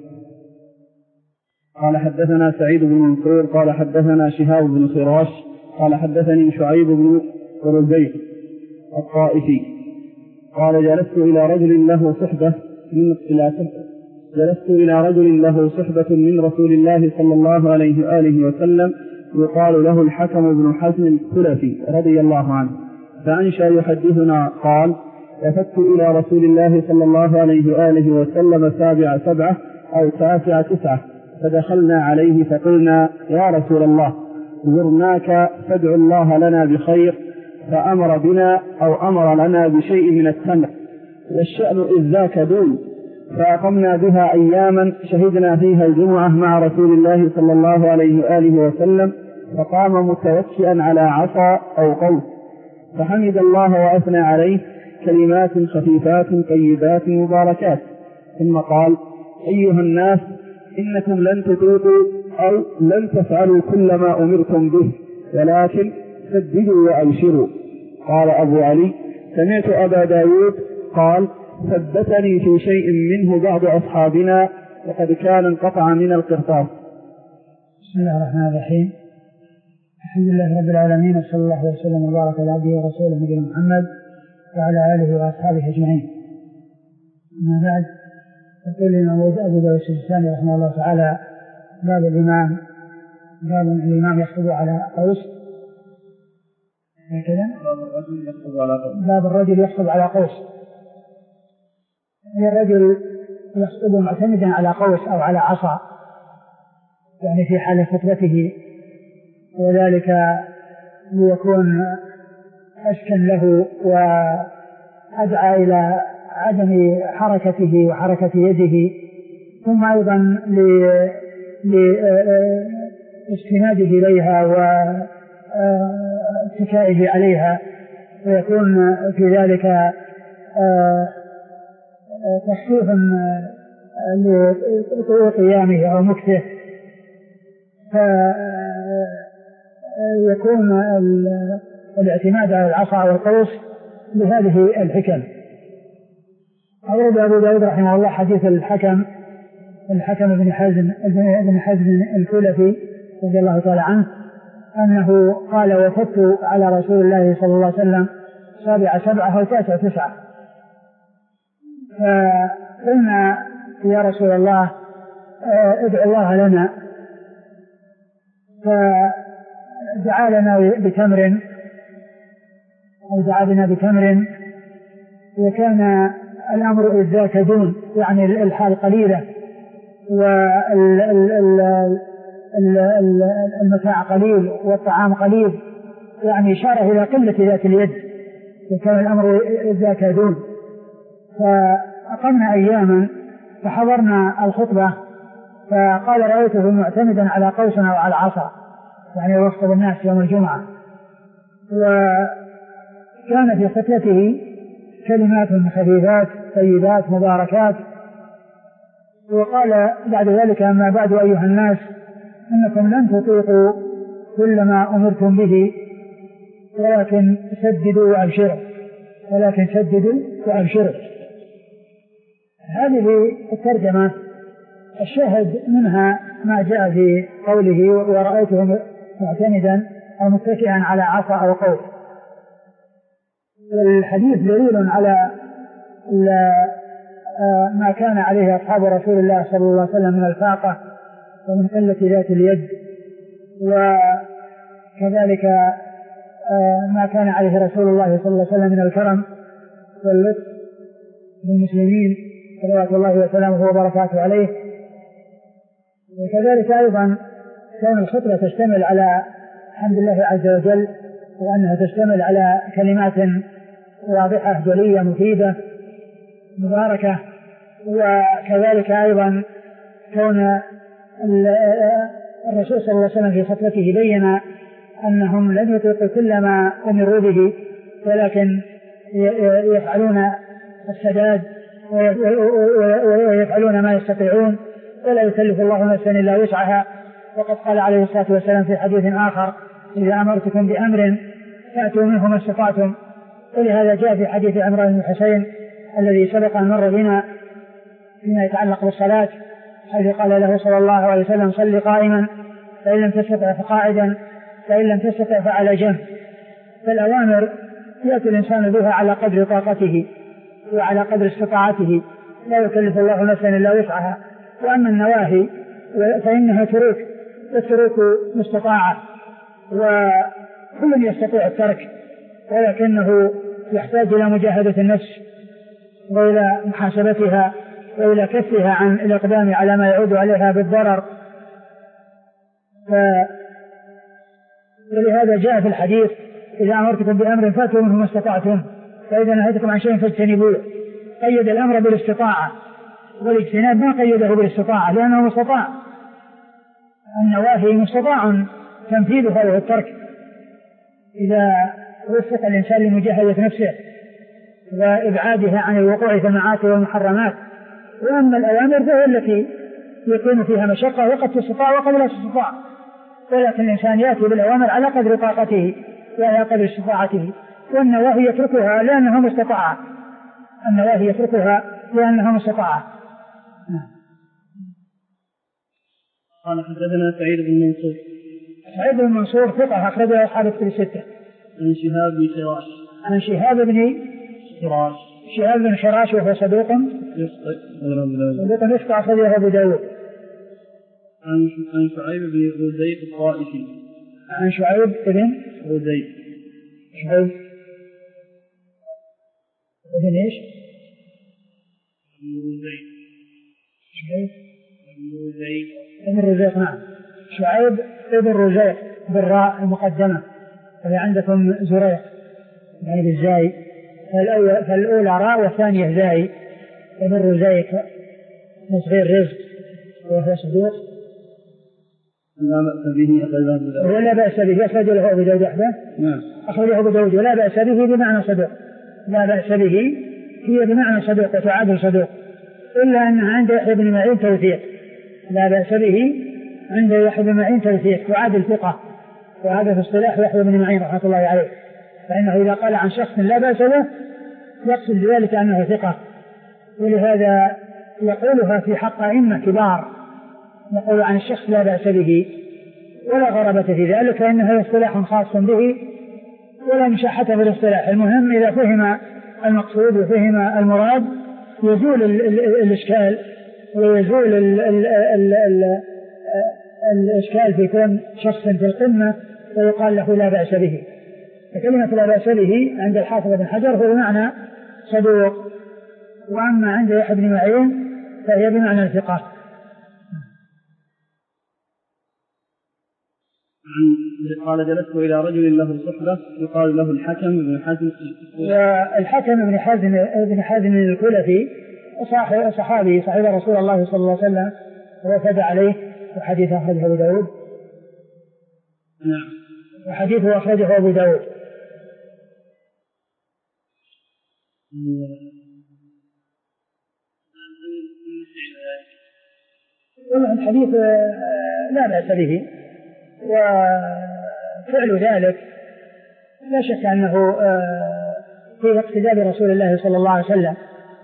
قال حدثنا سعيد بن منصور قال حدثنا شهاب بن خراش قال حدثني شعيب بن ربيع الطائفي قال جلست إلى رجل له صحبة من جلست إلى رجل له صحبة من رسول الله صلى الله عليه وآله وسلم يقال له الحكم بن حزم الكلفي رضي الله عنه، فأنشأ يحدثنا قال: وفدت إلى رسول الله صلى الله عليه وآله وسلم سابع سبعة أو تاسع تسعة، فدخلنا عليه فقلنا: يا رسول الله زرناك فادع الله لنا بخير، فأمر بنا أو أمر لنا بشيء من التمر، والشأن إذ ذاك دون، فأقمنا بها أياما شهدنا فيها الجمعة مع رسول الله صلى الله عليه وآله وسلم، فقام متوكئا على عصا أو قوس فحمد الله وأثنى عليه كلمات خفيفات طيبات مباركات، ثم قال: أيها الناس، إنكم لن تطيقوا أو لن تفعلوا كل ما أمرتم به، ولكن سددوا وأبشروا. قال أبو علي: سمعت أبا داود قال: ثبتني في شيء منه بعض أصحابنا وقد كان انقطع من القرطاس. بسم الله الرحمن الرحيم. الحمد لله رب العالمين، وصلى الله وسلم وبارك على عبده ورسوله نبينا محمد وعلى آله وأصحابه أجمعين. أما بعد، يقول الإمام أبو داود السجستاني رحمه الله تعالى: باب الإمام باب الإمام يخطب على قوس. هكذا باب الرجل يخطب على قوس. الرجل يخطب معتمدا على قوس أو على عصا، يعني في حال خطبته، وذلك ليكون أسكن له وأدعى إلى عدم حركته وحركة يده، ثم أيضا لاستناده إليها واتكائه عليها، ويكون في ذلك تخفيف لطول قيامه أو مكثه، فيكون الاعتماد على العصا والقوس لهذه الحكم. أورد أبو داود رحمه الله حديث الحكم الحكم بن حزم بن حزم الكلفي رضي الله تعالى عنه، أنه قال: وفدت على رسول الله صلى الله عليه وسلم سابع سبعة أو تاسع تسعة، فقلنا: يا رسول الله ادعو الله لنا، فدعا لنا بتمر أو دعا لنا بتمر، وكان الأمر إذ ذاك دون، يعني الحال قليلة والمتاع قليل والطعام قليل، يعني إشارة إلى قلة ذات اليد، وكان الأمر إذ ذاك دون. فأقمنا أياما فحضرنا الخطبة، فقال: رأيته معتمدا على قوسنا وعلى عصا، يعني يخطب الناس يوم الجمعة، وكان في خطبته كلمات خفيفات طيبات مباركات. وقال بعد ذلك: أما بعد أيها الناس، إنكم لن تطيقوا كل ما أمرتم به، ولكن سددوا وأبشروا ولكن سددوا وأبشروا. هذه الترجمة الشاهد منها ما جاء في قوله: ورأيته معتمدا أو متكئا على عصا أو قوس. الحديث دليل على ما كان عليه أصحاب رسول الله صلى الله عليه وسلم من الفاقة ومن قلة ذات اليد، وكذلك ما كان عليه رسول الله صلى الله عليه وسلم من الكرم واللطف بالمسلمين صلوات الله وسلامه وبركاته عليه. وكذلك أيضا كون الخطبة تشتمل على حمد الله عز وجل، وأنها تشتمل على كلمات واضحة جلية مفيدة مباركة. وكذلك أيضا كون الرسول صلى الله عليه وسلم في خطبته بين أنهم لن يطيقوا كل ما أمروا به، ولكن يفعلون السداد ويفعلون ما يستطيعون، ولا يكلف الله نفسا إلا وسعها. وقد قال عليه الصلاة والسلام في حديث آخر: إذا أمرتكم بأمر فأتوا منه ما استطعتم. ولهذا جاء في حديث عمران بن حسين الذي سبق أن مر بنا فيما يتعلق بالصلاة، حيث قال له صلى الله عليه وسلم: صل قائما، فإن لم تستطع فقاعدا، فإن لم تستطع فعلى جنب. فالأوامر يأتي الإنسان بها على قدر طاقته وعلى قدر استطاعته، لا يكلف الله نفسا إلا وسعها. وأما النواهي فإنها تروك، والتروك مستطاعة، وكل يستطيع الترك، ولكنه يحتاج إلى مجاهدة النفس وإلى محاسبتها وإلى كفها عن الإقدام على ما يعود عليها بالضرر. ولهذا جاء في الحديث: إذا أمرتكم بأمر فأتوا منه ما استطعتم، فإذا نهيتكم عن شيء فاجتنبوه. قيد الأمر بالاستطاعة، والاجتناب ما قيده بالاستطاعة لأنه مستطاع، النواهي مستطاع تنفيذها وهو الترك إذا وفق الإنسان لمجاهدة نفسه وإبعادها عن الوقوع في المعاصي والمحرمات. وأما الأوامر فهي التي يكون فيها مشقة وقد تستطاع وقد لا تستطاع، ولكن الإنسان يأتي بالأوامر على قدر طاقته وعلى قدر استطاعته، والنواهي يتركها لأنها مستطاعة، النواهي يتركها لأنها مستطاعة. قال حدثنا سعيد بن منصور. سعيد بن منصور ثقة أخرجه أصحاب الكتب الستة. عن شهاب بن خراش. عن شهاب بن خراش. شهاب بن خراش وهو صدوق صدوق يخطئ أخرجه أبو داود. عن عن شعيب بن رزيق الطائفي. عن شعيب بن رزيق. شعيب بن ايش؟ بن رزيق. شعيب بن رزيق. ابن رزيق نعم. شعيب ابن رزيق بالراء المقدمة، وهي عندكم زريق يعني بالزاي، فالأولى راء والثانية زاي. ابن رزيق مصغير رزق وهو صدوق لا بأس به أخرجه ولا بأس به أخرج له أبو داود وحده. نعم. أخرجه أبو داود ولا بأس به بمعنى صدوق، لا بأس به هي بمعنى صدوق وتعادل صدوق، إلا أنها عند يحيى بن معين توثيق. لا بأس به عند يحيى بن معين توثيق تعادل ثقة، وهذا في اصطلاح يحيى بن معين رحمة الله عليه، فإنه إذا قال عن شخص لا بأس له يقصد بذلك أنه ثقة، ولهذا يقولها في حق أئمة كبار، يقول عن الشخص لا بأس به ولا غرابة في ذلك، فإنه اصطلاح خاص به ولا مشاحة في الاصطلاح. المهم إذا فهم المقصود وفهم المراد يزول ال ال الإشكال ويزول ال ال ال ال الإشكال في كون شخص في القمة ويقال له لا بأس به. فكلمة لا بأس به عند الحافظ بن حجر هو بمعنى صدوق، وأما عند يحيى بن معين فهي بمعنى الثقة. قال جلست إلى رجل له صحبة يقال له الحكم بن حزم. والحكم بن حزم بن حزم الكلفي صحابي صحيح رسول الله صلى الله عليه وسلم ووفد عليه، وحديث أخرجه أبو داود. نعم. وحديثه أخرجه أبو داود. الحديث لا بأس به، وفعل ذلك لا شك أنه في اقتداء برسول الله صلى الله عليه وسلم.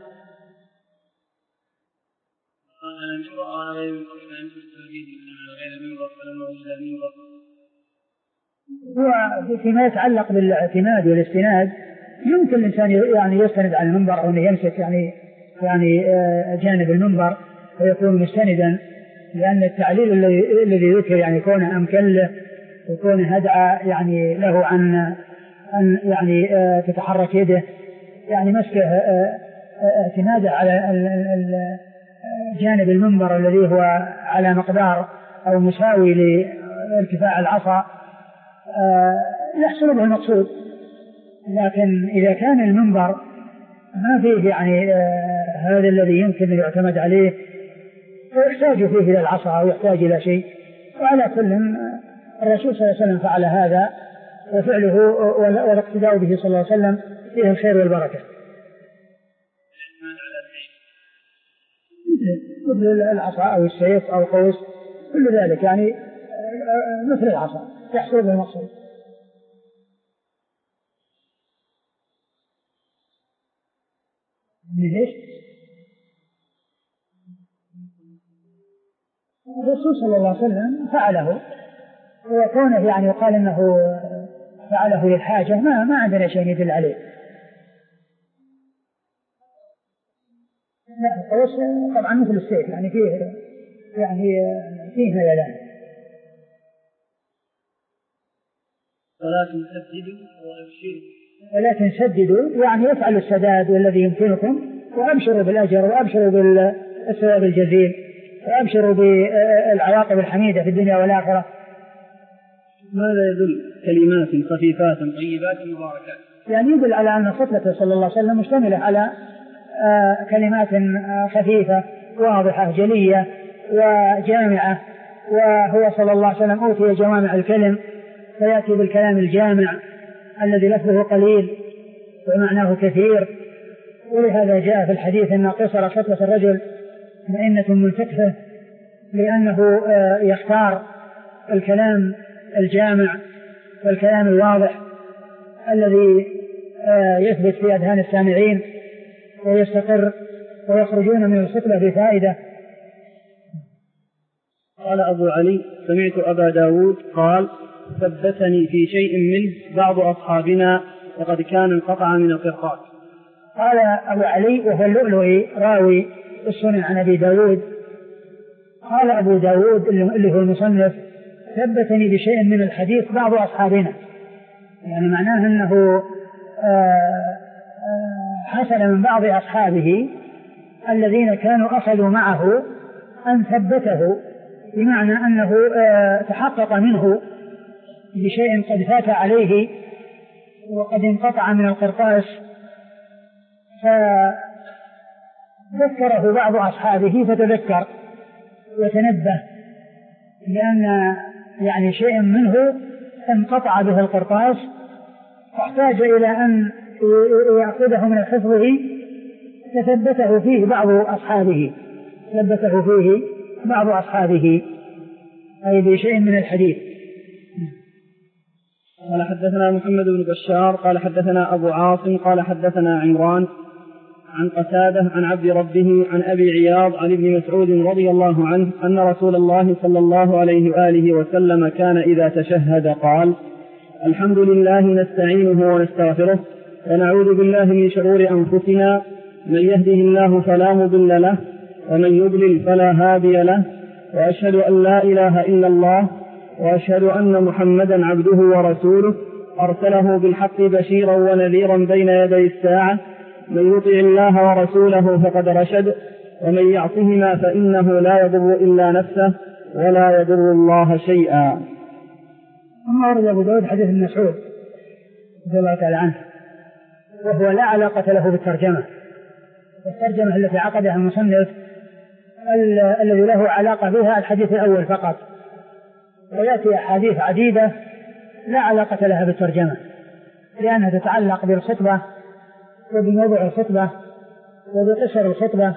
هو فيما يتعلق بالاعتماد والاستناد يمكن الإنسان يعني يستند على المنبر أو يمسك يعني يعني جانب المنبر ويكون مستندا، لأن التعليل الذي الذي ذكر يعني كونه أمكن له وكون هدعة يعني له عن أن يعني تتحرك يده، يعني مسكه اعتماده على جانب المنبر الذي هو على مقدار أو مساوي لارتفاع العصا يحصل به المقصود. لكن إذا كان المنبر ما فيه يعني هذا الذي يمكن أن يعتمد عليه ويحتاج فيه إلى العصا أو يحتاج إلى شيء، وعلى كل الرسول صلى الله عليه وسلم فعل هذا، وفعله والاقتداء به صلى الله عليه وسلم فيه الخير والبركة. مثل العصا أو السيف أو قوس كل ذلك يعني مثل العصا يحصل به المقصود. ليش؟ الرسول صلى الله عليه وسلم فعله، وكونه يعني يقال انه فعله للحاجة ما ما عندنا شيء يدل عليه. لا القوس طبعا مثل السيف يعني فيه يعني فيه ميلان. ولكن سددوا وابشروا. ولكن سددوا يعني يفعلوا السداد والذي يمكنكم، وابشروا بالاجر وابشروا بالثواب الجزيل وابشروا بالعواقب الحميدة في الدنيا والآخرة. ماذا يدل؟ كلمات خفيفات طيبات مباركات، يعني يدل على أن خطبته صلى الله عليه وسلم مشتملة على كلمات خفيفة واضحة جلية وجامعة، وهو صلى الله عليه وسلم أوتي جوامع الكلم، فيأتي بالكلام الجامع الذي لفظه قليل ومعناه كثير. ولهذا جاء في الحديث أن قصر خطبة الرجل مئنة من فقهه، لأنه يختار الكلام الجامع والكلام الواضح الذي يثبت في أذهان السامعين ويستقر ويخرجون من الخطبة بفائدة. قال أبو علي: سمعت أبا داود قال: ثبتني في شيء منه بعض أصحابنا وقد كان انقطع من القرطاس. قال أبو علي وهو اللؤلؤي راوي السنن عن أبي داود، قال أبو داود اللي هو المصنف: ثبتني بشيء من الحديث بعض أصحابنا، يعني معناه أنه حصل من بعض أصحابه الذين كانوا أخذوا معه أن ثبته، بمعنى أنه تحقق منه بشيء قد فات عليه وقد انقطع من القرطاس، فذكره بعض أصحابه فتذكر وتنبه، لأن يعني شيء منه انقطع به القرطاس فاحتاج إلى أن يأخذه من حفظه، فثبته فيه بعض أصحابه ثبته فيه بعض أصحابه أي بشيء من الحديث. قال حدثنا محمد بن بشار قال حدثنا أبو عاصم قال حدثنا عمران عن قتادة عن عبد ربه عن أبي عياض عن ابن مسعود رضي الله عنه أن رسول الله صلى الله عليه وآله وسلم كان إذا تشهد قال: الحمد لله نستعينه ونستغفره ونعوذ بالله من شرور أنفسنا، من يهده الله فلا مضل له ومن يضلل فلا هادي له، وأشهد أن لا إله إلا الله وأشهد أن محمدا عبده ورسوله أرسله بالحق بشيرا ونذيرا بين يدي الساعة، من يطع الله ورسوله فقد رشد ومن يعصهما فإنه لا يضر إلا نفسه ولا يضر الله شيئا. ثم ورد أبو داود حديث ابن مسعود رضي الله تعالى عنه، وهو لا علاقة له بالترجمة، والترجمة التي عقدها المصنف الذي له علاقة بها الحديث الأول فقط، ويأتي أحاديث عديدة لا علاقة لها بالترجمة، لأنها تتعلق بالخطبة وبموضوع الخطبة وبقصر الخطبة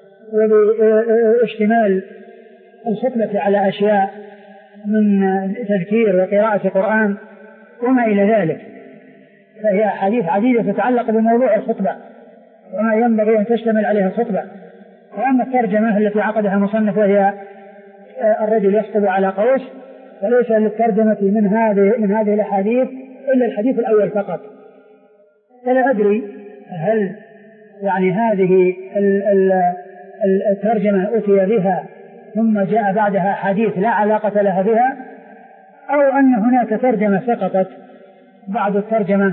وباشتمال الخطبة على أشياء من تذكير وقراءة قرآن وما إلى ذلك، فهي أحاديث عديدة تتعلق بموضوع الخطبة وما ينبغي أن تشتمل عليها الخطبة. وأما الترجمة التي عقدها المصنف وهي الرجل يخطب على قوس، فليس للترجمة من هذه من هذه الأحاديث إلا الحديث الأول فقط. فلا أدري هل يعني هذه الترجمة أتي بها ثم جاء بعدها حديث لا علاقة لها بها، أو أن هناك ترجمة سقطت بعد الترجمة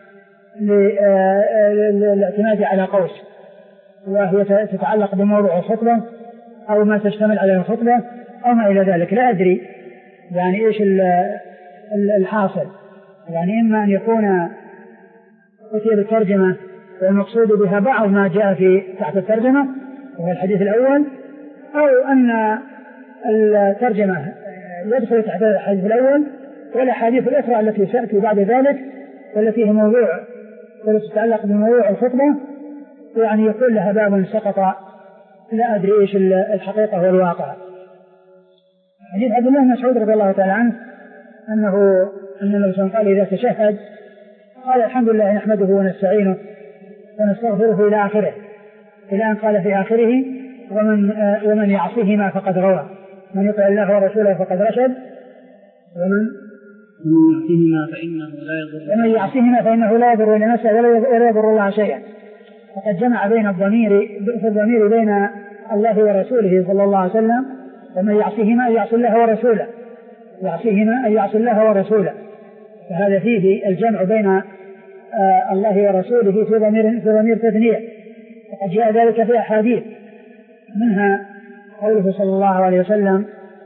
للاعتماد على قوس وهي تتعلق بموضوع الخطبة أو ما تشتمل على الخطبة أو ما إلى ذلك. لا أدري يعني إيش الحاصل، يعني إما أن يكون أتي بالترجمة والمقصود بها بعض ما جاء في تحت الترجمة وهو الحديث الأول، أو أن الترجمة يدخل تحت الحديث الأول والأحاديث الأخرى التي تأتي بعد ذلك والتي هي موضوع والتي تتعلق بموضوع الخطبة يعني يكون لها باب سقط. لا أدري إيش الحقيقة والواقع. حديث عبد الله بن مسعود رضي الله تعالى عنه أنه أن النبي صلى الله عليه وسلم قال إذا تشهد قال الحمد لله نحمده ونستعينه ونستغفره إلى آخره، إلى أن قال في آخره ومن, آه ومن يعصيهما فقد غوى، من يطع الله ورسوله فقد رشد، ومن يعصيهما فإنه لا يضر ومن يعصيهما فإنه لا يضر لنفسه ولا يضر الله شيئا. فقد جمع بين الضمير في الضمير بين الله ورسوله صلى الله عليه وسلم، ومن يعصيهما أن يعصي الله ورسوله، يعصيهما أن يعصي الله ورسوله، فهذا فيه الجمع بين آه الله ورسوله في ضمير في ضمير تثنية. وقد جاء ذلك في أحاديث منها قوله صلى الله عليه وسلم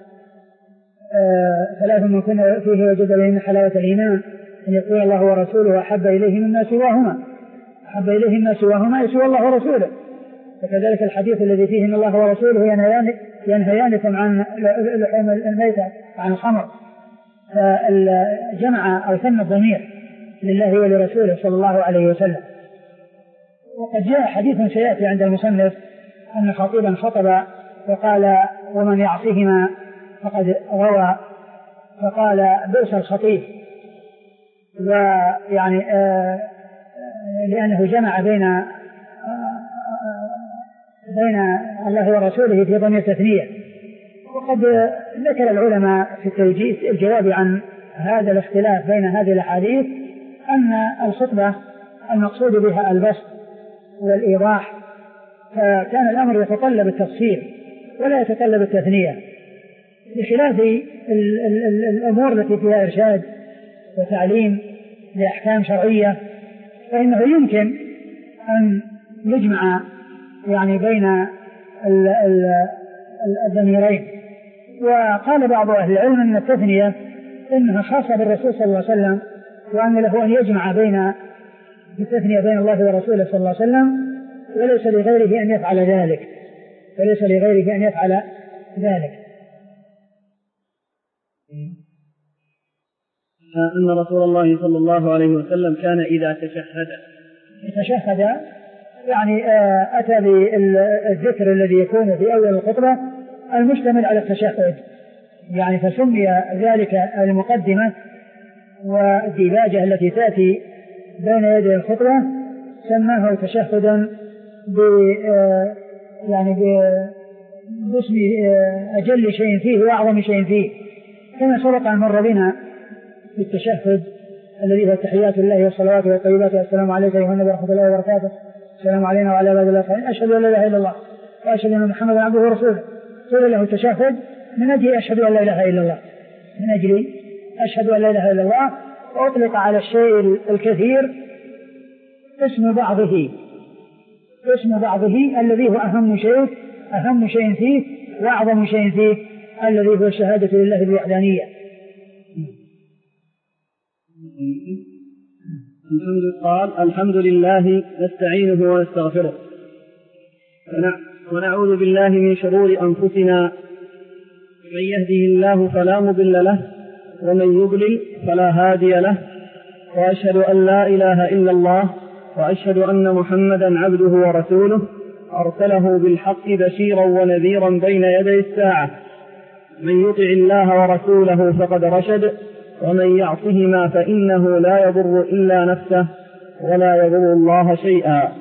آه ثلاث من كنا فيه وجد بين حلاوة الإيمان أن يقول الله ورسوله أحب إليه مما سواهما، أحب إليه مما سواهما يسوى الله ورسوله، وكذلك الحديث الذي فيه إن الله ورسوله ينهيان ينهيانكم عن لحوم الميتة عن الخمر، فالجمع أو ثم الضمير لله ولرسوله صلى الله عليه وسلم. وقد جاء حديث سيأتي عند المصنف أن خطيبا خطب وقال ومن يعصهما فقد غوى، فقال بئس الخطيب، ويعني آه لأنه جمع بين آه بين الله ورسوله في ضمير تثنية. وقد ذكر العلماء في التوجيه الجواب عن هذا الاختلاف بين هذه الأحاديث أن الخطبة المقصود بها البسط والإيضاح، فكان الأمر يتطلب التفصيل ولا يتطلب التثنية، بخلاف ال ال ال الأمور التي فيها إرشاد وتعليم لأحكام شرعية، فإنه يمكن أن يجمع يعني بين الضميرين. وقال بعض أهل العلم أن التثنية إنها خاصة بالرسول صلى الله عليه وسلم، وأن له أن يجمع بين التثنية بين الله ورسوله صلى الله عليه وسلم، وليس لغيره أن يفعل ذلك وليس لغيره أن يفعل ذلك. أن رسول الله صلى الله عليه وسلم كان إذا تشهد تشهد يعني أتى بالذكر الذي يكون في أول الخطبة المشتمل على التشهد، يعني فسمي ذلك المقدمة والديباجة التي تأتي بين يدي الخطبة سماه تشهدا ب يعني باسم أجل شيء فيه وأعظم شيء فيه، كما سبق أن مر بنا في التشهد الذي هو تحيات الله والصلوات والطيبات والسلام عليك أيها النبي ورحمة الله وبركاته، السلام علينا وعلى عباد الله الصالحين، أشهد أن لا إله إلا الله وأشهد أن محمدا عبده ورسوله. قيل له تشهد من أجل أشهد أن لا إله إلا الله من أجل أشهد أن لا إله إلا الله وأطلق على الشيء الكثير اسم بعضه اسم بعضه الذي هو أهم شيء أهم شيء فيه وأعظم شيء فيه الذي هو الشهادة لله بالوحدانية. قال الحمد لله نستعينه ونستغفره ونعوذ بالله من شرور أنفسنا، من يهده الله فلا مضل له ومن يضلل فلا هادي له، وأشهد أن لا إله إلا الله وأشهد أن محمدا عبده ورسوله أرسله بالحق بشيرا ونذيرا بين يدي الساعة، من يطع الله ورسوله فقد رشد، ومن يعصهما فإنه لا يضر إلا نفسه ولا يضر الله شيئا.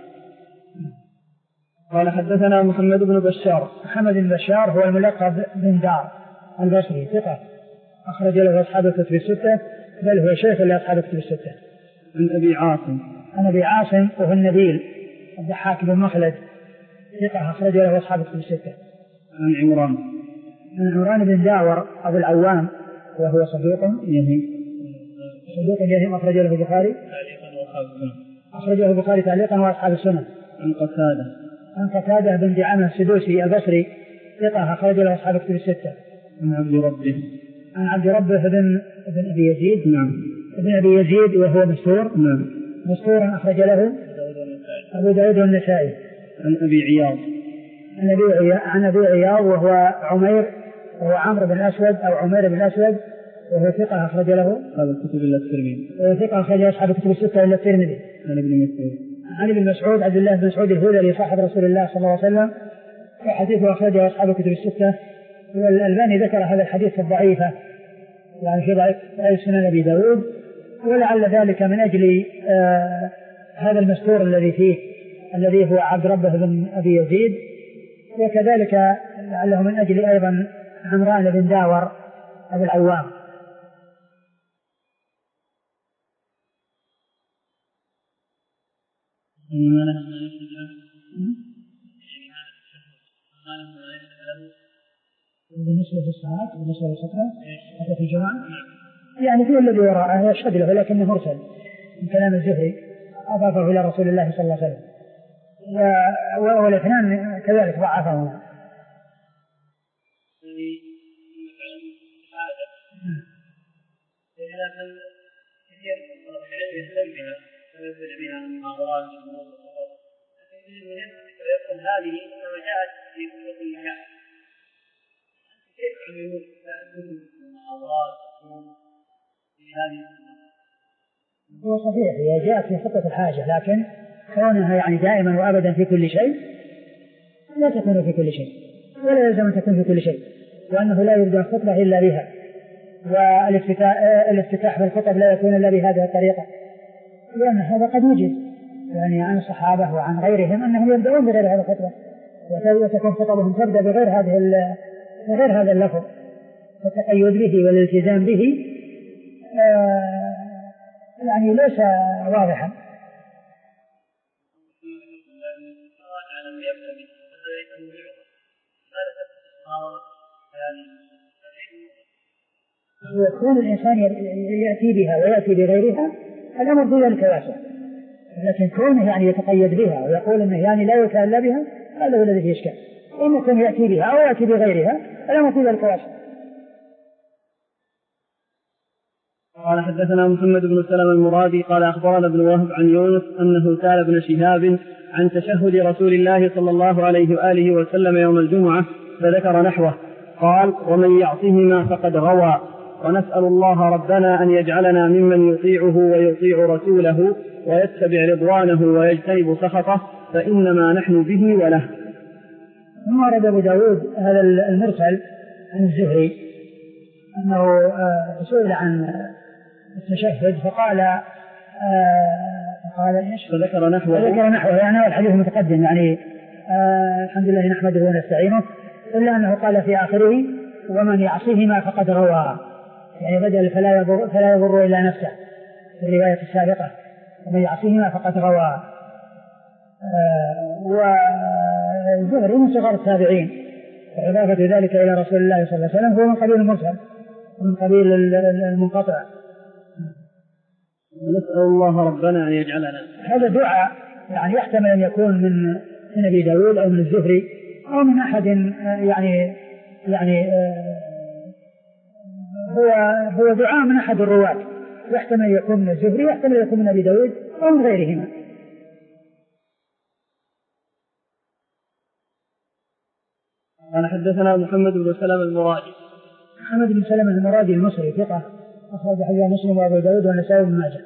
قال حدثنا محمد بن بشار. محمد بن بشار هو الملقب بن دار البصري ثقة أخرج له أصحاب الكتب الستة، بل هو شيخ لأصحاب الكتب الستة. عن أبي عاصم. عن أبي عاصم وهو النبيل الضحاك بن مخلد ثقة أخرج له أصحاب الكتب الستة. عن عمران. عن عمران بن داور أبو العوام وهو صدوق يهم صدوق يهم أخرج له البخاري أخرج له البخاري تعليقا وأصحاب السنن. عن قتادة. عن قتادة بن دعامة السدوسي البصري ثقة أخرج له أصحاب الكتب الستة. عن عبد ربه. عن عبد ربه بن ابن أبي يزيد. نعم. ابن أبي يزيد وهو مستور. نعم. مستورا أخرج له أبو داود والنسائي. عن أبي عياض. عن أبي عياض عن أبي عياض وهو عمير وهو عمرو بن الأسود أو عمير بن الأسود وهو ثقة أخرج له أصحاب الكتب إلا الترمذي. وهو ثقة أخرج له أصحاب الكتب الستة إلا الترمذي. عن ابن مسعود. عن ابن مسعود عبد الله بن مسعود الهذلي صاحب رسول الله صلى الله عليه وسلم، وحديثه أخرجه أصحاب الكتب الستة، والألباني ذكر هذا الحديث في الضعيفة يعني في ضعيف سنن أبي داود، ولعل ذلك من أجل آه هذا المستور الذي فيه الذي هو عبد ربه بن أبي يزيد، وكذلك لعله من أجل أيضا عمران بن داور أبو العوام. بالنسبة للصلاة بالنسبة للخطبة هذا في الجماعة يعني في الذي وراءه يشهد له لكنه مرسل من كلام الزهري أضافه إلى رسول الله صلى الله عليه وسلم، والاثنان كذلك ضعفهما. ويقول هذه إنما جاءت في كتب النكاح. كيف تعملون كتب المحاضرات في هذه السنة؟ هو صحيح هي جاءت في خطة الحاجة، لكن كونها يعني دائما وأبدا في كل شيء لا تكون في كل شيء، ولا يلزم أن تكون في كل شيء، وأنه لا يبدأ الخطبة إلا بها، والافتتاح بالخطب لا يكون إلا بهذه الطريقة، لأن هذا قد يوجد يعني عن الصحابة وعن غيرهم أنهم يبدأون بغير هذه الخطبة، وتكون خطبهم تبدأ بغير هذه بغير هذا اللفظ، التقيد به والالتزام به آه يعني ليس واضحا. ويكون الإنسان يأتي بها ويأتي بغيرها الأمر في ذلك واسع، لكن كونه يعني يتقيد بها ويقول أنه يعني لا يتألى بها هذا هو الذي فيه إشكال. إن يكون يأتي بها أو يأتي بغيرها الأمر في ذلك واسع. قال حدثنا محمد بن سلمة المرادي قال أخبرنا ابن وهب عن يونس أنه سأل ابن شهاب عن تشهد رسول الله صلى الله عليه وآله وسلم يوم الجمعة فذكر نحوه، قال ومن يعصهما فقد غوى، ونسأل الله ربنا أن يجعلنا ممن يطيعه ويطيع رسوله ويتبع رضوانه ويجتنب سخطه فإنما نحن به وله. ثم ورد أبو داود هذا المرسل عن الزهري أنه سئل عن التشهد فقال قال ايش؟ فذكر نحوه فذكر نحوه يعني الحديث متقدم يعني آه الحمد لله نحمده ونستعينه، إلا أنه قال في آخره ومن يعصيهما فقد غوى، يعني بدل فلا يضر, فلا يضر إلا نفسه في الرواية السابقة، ومن يعصيهما فقد غوى. آه والزهري من صغار التابعين، وإضافة ذلك إلى رسول الله صلى الله عليه وسلم هو من قبيل المرسل ومن قبيل المنقطع. ونسأل الله ربنا أن يجعلنا. هذا دعاء يعني يحتمل أن يكون من من أبي داود أو من الزهري أو من أحد يعني يعني هو هو دعاء من أحد الرواة، يحتمل يكون من الزهري ويحتمل يكون من أبي داود أو من غيرهما. قال حدثنا محمد بن سلمة المرادي. محمد بن سلمة المرادي المصري ثقة أخرج حديث مسلم وأبو داود والنسائي وابن ماجه.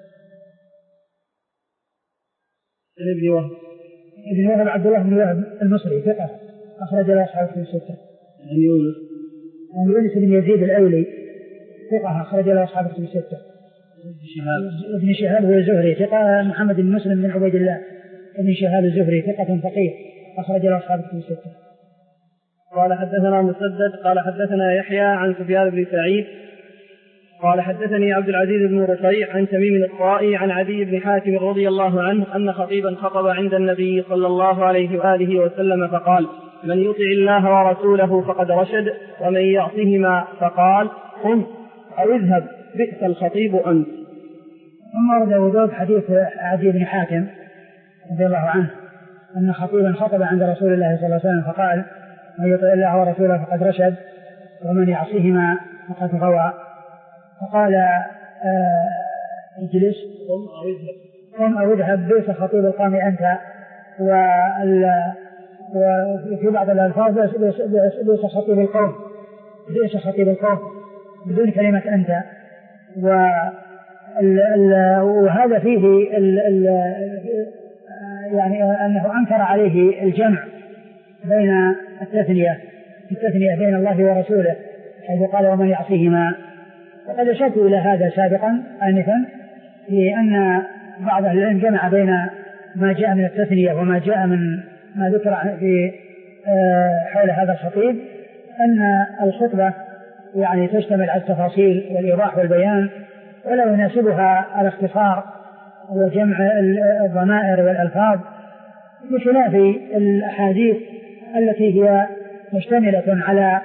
ابن وهب ابن وهب عبد الله بن وهب المصري ثقة أخرج له أصحاب في الستة. عن يونس عن يونس بن يزيد الأولي ثقة أخرج له أصحاب في الستة. ابن شهاب هو الزهري ثقة. محمد بن مسلم بن عبيد الله ابن شهاب الزهري ثقة فقيه أخرج له أصحاب في الستة. قال حدثنا مسدد قال حدثنا يحيى عن سفيان بن سعيد قال حدثني عبد العزيز بن رفيع عن تميم الطائي عن عدي بن حاتم رضي الله عنه أن خطيبا خطب عند النبي صلى الله عليه وآله وسلم فقال من يطع الله ورسوله فقد رشد ومن يعصهما فقال قم أو اذهب بئس الخطيب أنت. ثم ورد أبو داود حديث عدي بن حاتم رضي الله عنه أن خطيبا خطب عند رسول الله صلى الله عليه وسلم فقال من يطع الله ورسوله فقد رشد ومن يعصهما فقد غوى، فقال آه اجلس قم أو اذهب بئس خطيب القوم أنت، وفي بعض الألفاظ بئس خطيب القوم بئس خطيب القوم بدون كلمة أنت. وهذا فيه ال ال يعني أنه أنكر عليه الجمع بين التثنية التثنية بين الله ورسوله حيث قال ومن يعصيهما، وقد أشرت إلى هذا سابقا آنفا في أن بعض أهل العلم جمع بين ما جاء من التثنية وما جاء من ما ذكر في حول هذا الخطيب، أن الخطبة يعني تشتمل على التفاصيل والإيضاح والبيان ولا يناسبها الاختصار وجمع الضمائر والألفاظ، بخلاف الأحاديث التي هي مشتملة على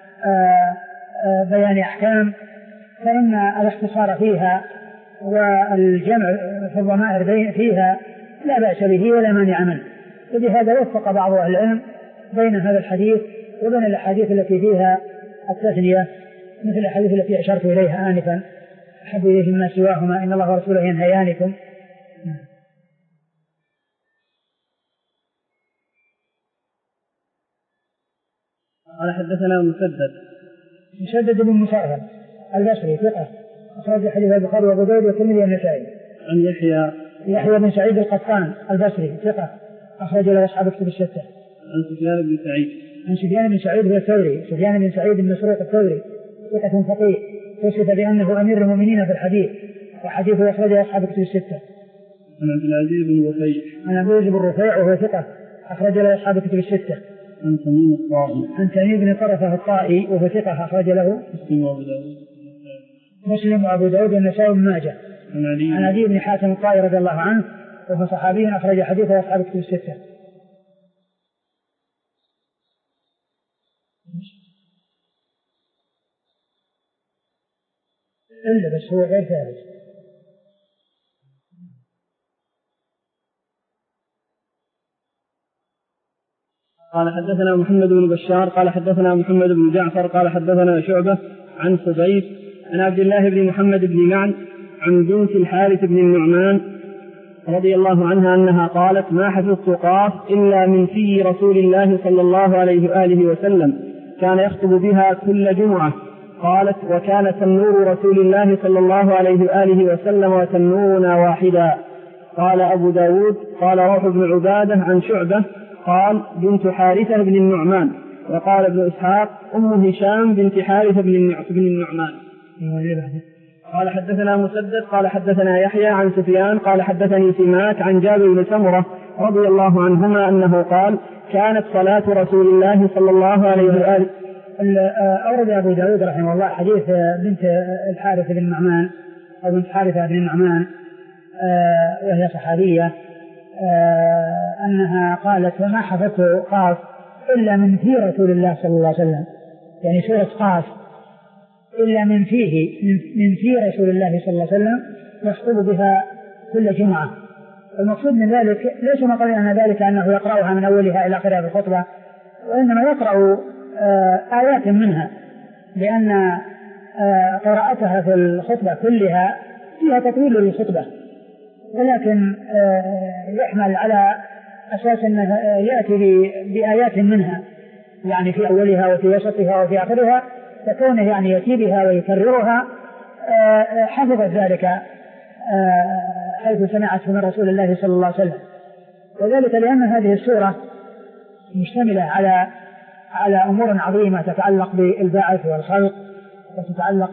بيان أحكام، فإن الاختصار فيها والجمع في الضمائر فيها لا بأس به ولا مانع منه. وبهذا وفق بعض أهل العلم بين هذا الحديث وبين الأحاديث التي فيها التثنية مثل الأحاديث التي أشرت إليها آنفا أحب إليه مما سواهما إن الله ورسوله ينهيانكم. قال حدثنا مسدد مسدد بن مسرهد البصري ثقة أخرج حديث البخاري وأبو داود والترمذي والنسائي. عن يحيى يحيى بن سعيد القطان البصري ثقة أخرج له أصحاب الكتب الستة. عن سفيان بن سعيد عن سفيان بن سعيد هو الثوري سفيان بن سعيد بن مسروق الثوري ثقة فقيه وصف بأنه أمير المؤمنين في الحديث وحديثه أخرجه أصحاب الكتب الستة. عن عبد العزيز بن رفيع عن عبد العزيز بن رفيع وهو ثقة أخرج له أصحاب الكتب الستة. عن تميم الطائي عن تميم بن طرفة الطائي وهو ثقة أخرج له مسلم وأبو داود مسلم وأبو داود والنسائي بن ماجه. عن علي عن علي بن حاتم الطائي رضي الله عنه وهو صحابي أخرج حديثه أصحاب الكتب الستة. إلا بس هو غير ثابت. قال حدثنا محمد بن بشار قال حدثنا محمد بن جعفر قال حدثنا شعبة عن خبيب عن عبد الله بن محمد بن معن عن بنت الحارث بن النعمان رضي الله عنها أنها قالت ما حفظت قاف إلا من في رسول الله صلى الله عليه وآله وسلم كان يخطب بها كل جمعة. قالت وكان تنور رسول الله صلى الله عليه وآله وسلم وتنورنا واحدا. قال أبو داود قال روح بن عبادة عن شعبة قال بنت حارثة بن النعمان وقال ابن إسحاق أم هشام بنت حارثة بن النعمان. قال حدثنا مسدد قال حدثنا يحيى عن سفيان قال حدثني سماك عن جابر بن سمرة رضي الله عنهما أنه قال كانت صلاة رسول الله صلى الله عليه وآله. أورد أبو داود رحمه الله حديث بنت الحارث بن النعمان أو بنت حارثة بن النعمان وهي صحابية أنها قالت وما حفظت قاف إلا من في رسول الله صلى الله عليه وسلم يعني سورة قاف إلا من فيه من في رسول الله صلى الله عليه وسلم يخطب بها كل جمعة. المقصود من ذلك ليس مقصود أن ذلك أنه يقرأها من أولها إلى آخرها بالخطبة وإنما يقرأ آيات منها لأن قراءتها في الخطبة كلها فيها تطويل للخطبة ولكن يحمل على أساس أنه يأتي بآيات منها يعني في أولها وفي وسطها وفي آخرها فكونه يعني يأتي بها ويكررها حفظت ذلك حيث سمعته من رسول الله صلى الله عليه وسلم. وذلك لأن هذه السورة مشتملة على على أمور عظيمة تتعلق بالبعث والخلق وتتعلق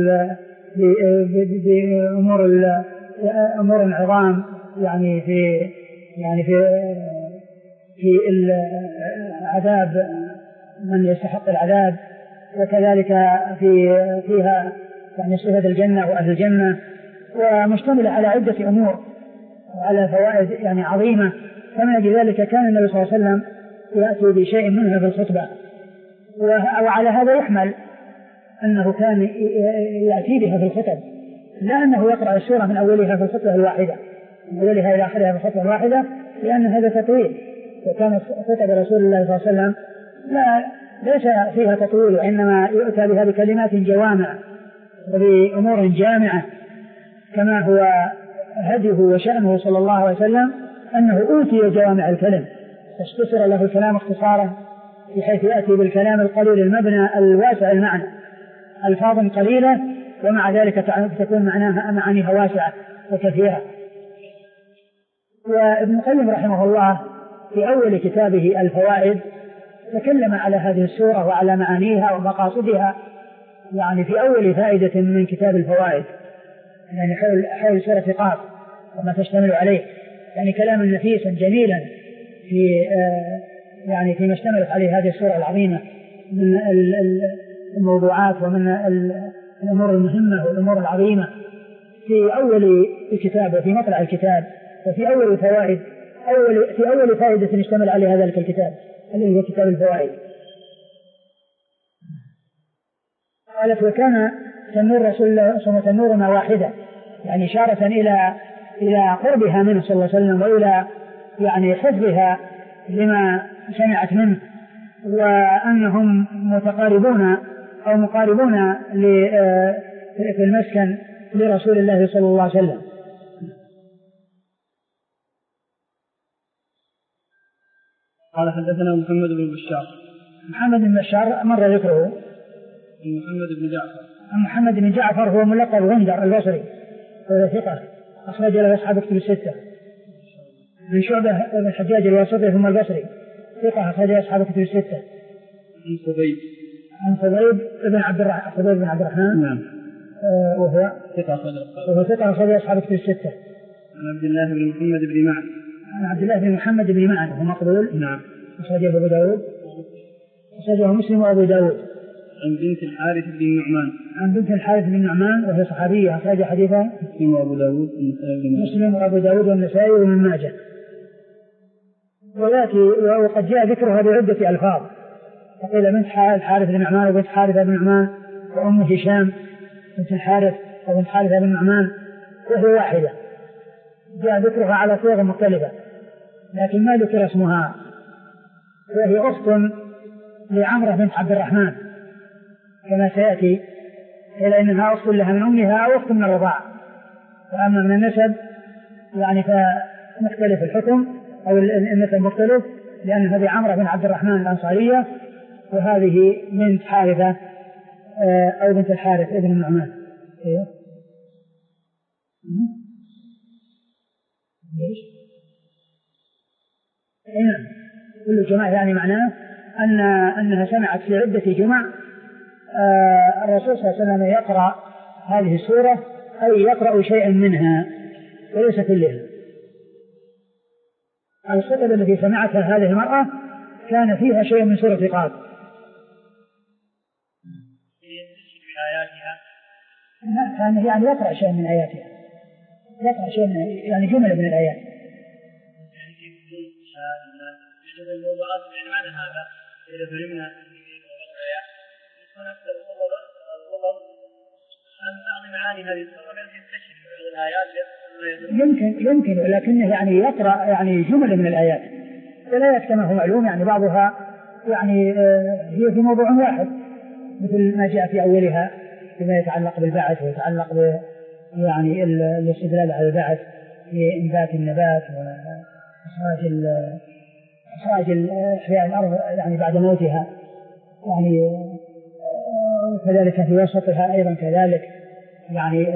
بأمور أمور عظام يعني في يعني في في العذاب من يستحق العذاب وكذلك في فيها يعني صفة الجنة وأهل الجنة ومشتملة على عدة أمور وعلى فوائد يعني عظيمة. فمن أجل ذلك كان النبي صلى الله عليه وسلم يأتي بشيء منها في الخطبة وعلى هذا يحمل أنه كان يأتي بها في الخطب لا أنه يقرأ السورة من أولها في الخطبة الواحدة من أولها إلى آخرها في الخطبة الواحدة لأن هذا تطويل وكان خطب رسول الله صلى الله عليه وسلم لا ليس فيها تطويل وإنما يؤتى بها بكلمات جوامع وبأمور جامعة كما هو هديه وشأنه صلى الله عليه وسلم أنه أوتي جوامع الكلم اختصر له الكلام اختصارا بحيث يأتي بالكلام القليل المبنى الواسع المعنى ألفاظ قليلة ومع ذلك تكون معناها معانيها واسعة وكثيرة. وابن القيم رحمه الله في أول كتابه الفوائد تكلم على هذه السورة وعلى معانيها ومقاصدها يعني في أول فائدة من كتاب الفوائد يعني حول, حول سورة قاف وما تشتمل عليه يعني كلاما نفيسا جميلا في آه يعني فيما اشتملت عليه هذه السورة العظيمة من الموضوعات ومن الأمور المهمة والأمور العظيمة في أول الكتاب وفي مطلع الكتاب وفي أول الفوائد أول في أول فائدة اشتمل عليها ذلك الكتاب الذي هو كتاب الفوائد. قالت وكان تنور رسول الله صلى الله عليه وسلم تنورنا واحدة يعني إشارة إلى إلى قربها منه صلى الله عليه وسلم وإلى يعني حفظها لما سمعت منه وأنهم متقاربون أو مقاربون في المسكن لرسول الله صلى الله عليه وسلم. قال حدثنا محمد بن بشار محمد بن بشار مر ذكره. محمد بن جعفر. محمد بن جعفر هو ملقب غندر البصري وهو ثقة أخرج له أصحاب كتب الستة. من شعبة بن الحجاج الواسطي ثم البصري ثقة أخرج له أصحاب كتب الستة. عن خبيب. عن خبيب بن عبد الرحمن. خبيب بن عبد الرحمن. نعم. آه وهو ثقة أخرج وهو ثقة أخرج له أصحاب كتب الستة. عن عبد الله بن محمد بن معن. عن عبد الله بن محمد بن معن وهو مقبول. نعم. أخرجه أبو داود. أخرجه مسلم وأبو داود. عن بنت الحارث بن النعمان. عن بنت الحارث بن النعمان وهي صحابية أخرج حديثها مسلم وأبو داود مسلم وأبو داود والنسائي وابن ماجه. ويأتي وقد جاء ذكرها بعدة ألفاظ، فقيل بنت الحارث بن النعمان وبنت حارثة بن النعمان وأم هشام بنت الحارث وبنت حارثة بن النعمان، وهي واحدة جاء ذكرها على صيغ مختلفة لكن ما ذكر اسمها، وهي أخت لعمرة بنت عبد الرحمن كما سيأتي، إلى أنها أخت لها من أمها أو أخت من الرضاع. وأما من النسب يعني فمختلف الحكم أو النسب مختلف، لأن هذه عمرة بن عبد الرحمن الأنصارية وهذه بنت حارثة أو بنت الحارث ابن النعمان. إيه؟ ليش؟ نعم. كل جماعة يعني معناه أن أنها سمعت في عدة جمع آه الرسول صلى الله عليه وسلم يقرأ هذه السورة أي يقرأ شيئا منها وليس كلها. الخطب التي سمعتها هذه المرأة كان فيها شيء من سورة قاف. كان يعني يقرأ شيء من آياتها، يقرأ شيء من يعني جملة من الآيات. يجب الموضوعات يعني معنى هذا إذا فهمنا الآيات ونفس الخطبة الخطب أن تعطي معاني هذه السورة التي تستشهد بعض الآيات يمكن يمكن لكنه يعني يقرأ يعني جملة من الآيات. الآيات كما هو معلوم يعني بعضها يعني هي في موضوع واحد مثل ما جاء في أولها فيما يتعلق بالبعث ويتعلق ب يعني الاستدلال على البعث في إنبات النبات وإخراج إخراج إحياء الأرض يعني بعد موتها، يعني كذلك في وسطها أيضا كذلك يعني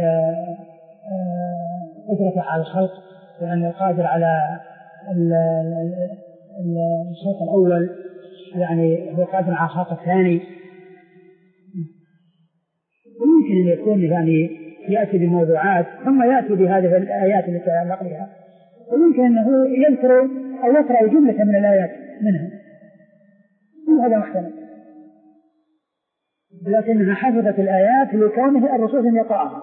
قدرته على الخلق، وأن القادر على الخلق الأول يعني هو قادر على الخلق الثاني. يمكن أن يكون يعني يأتي بموضوعات ثم يأتي بهذه الآيات التي تعلق بها، ويمكن أنه يذكر أو يقرأ جملة من الآيات منها، وهذا محتمل، لكنها حفظت الآيات لكونه الرسول يقرأها.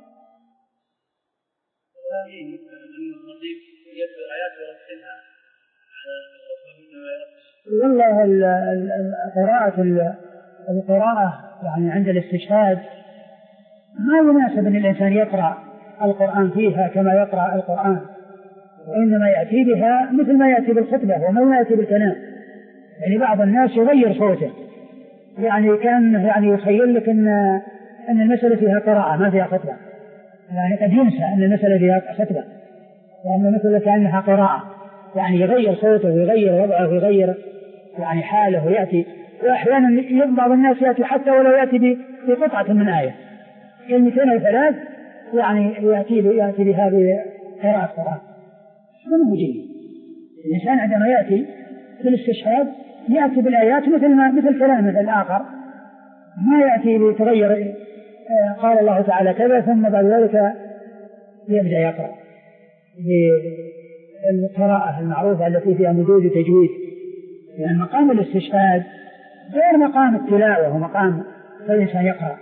والله القراءة القراءة يعني عند الاستشهاد ما يناسب أن الإنسان يقرأ القرآن فيها كما يقرأ القرآن، وإنما يأتي بها مثل ما يأتي بالخطبة وما يأتي بالكلام. يعني بعض الناس يغير صوته، يعني كان يعني يخيل لك أن أن المسألة فيها قراءة ما فيها خطبة، يعني قد ينسى أن المسألة فيها خطبة، لأن المسألة كأنها قراءة، يعني يغير صوته ويغير وضعه ويغير يعني حاله ويأتي. وأحيانا بعض الناس يأتي حتى ولو يأتي بقطعة من آية كلمتين أو ثلاث، يعني يأتي يأتي بهذه قراءة قرآن. من هو جيد الإنسان عندما يأتي في الاستشهاد يأتي بالآيات مثل ما مثل كلام الآخر، ما يأتي بتغير قال الله تعالى كذا ثم بعد ذلك يبدأ يقرأ بالقراءة المعروفة التي فيها مدود تجويد، لأن يعني مقام الاستشهاد غير مقام التلاوة ومقام الإنسان يقرأ.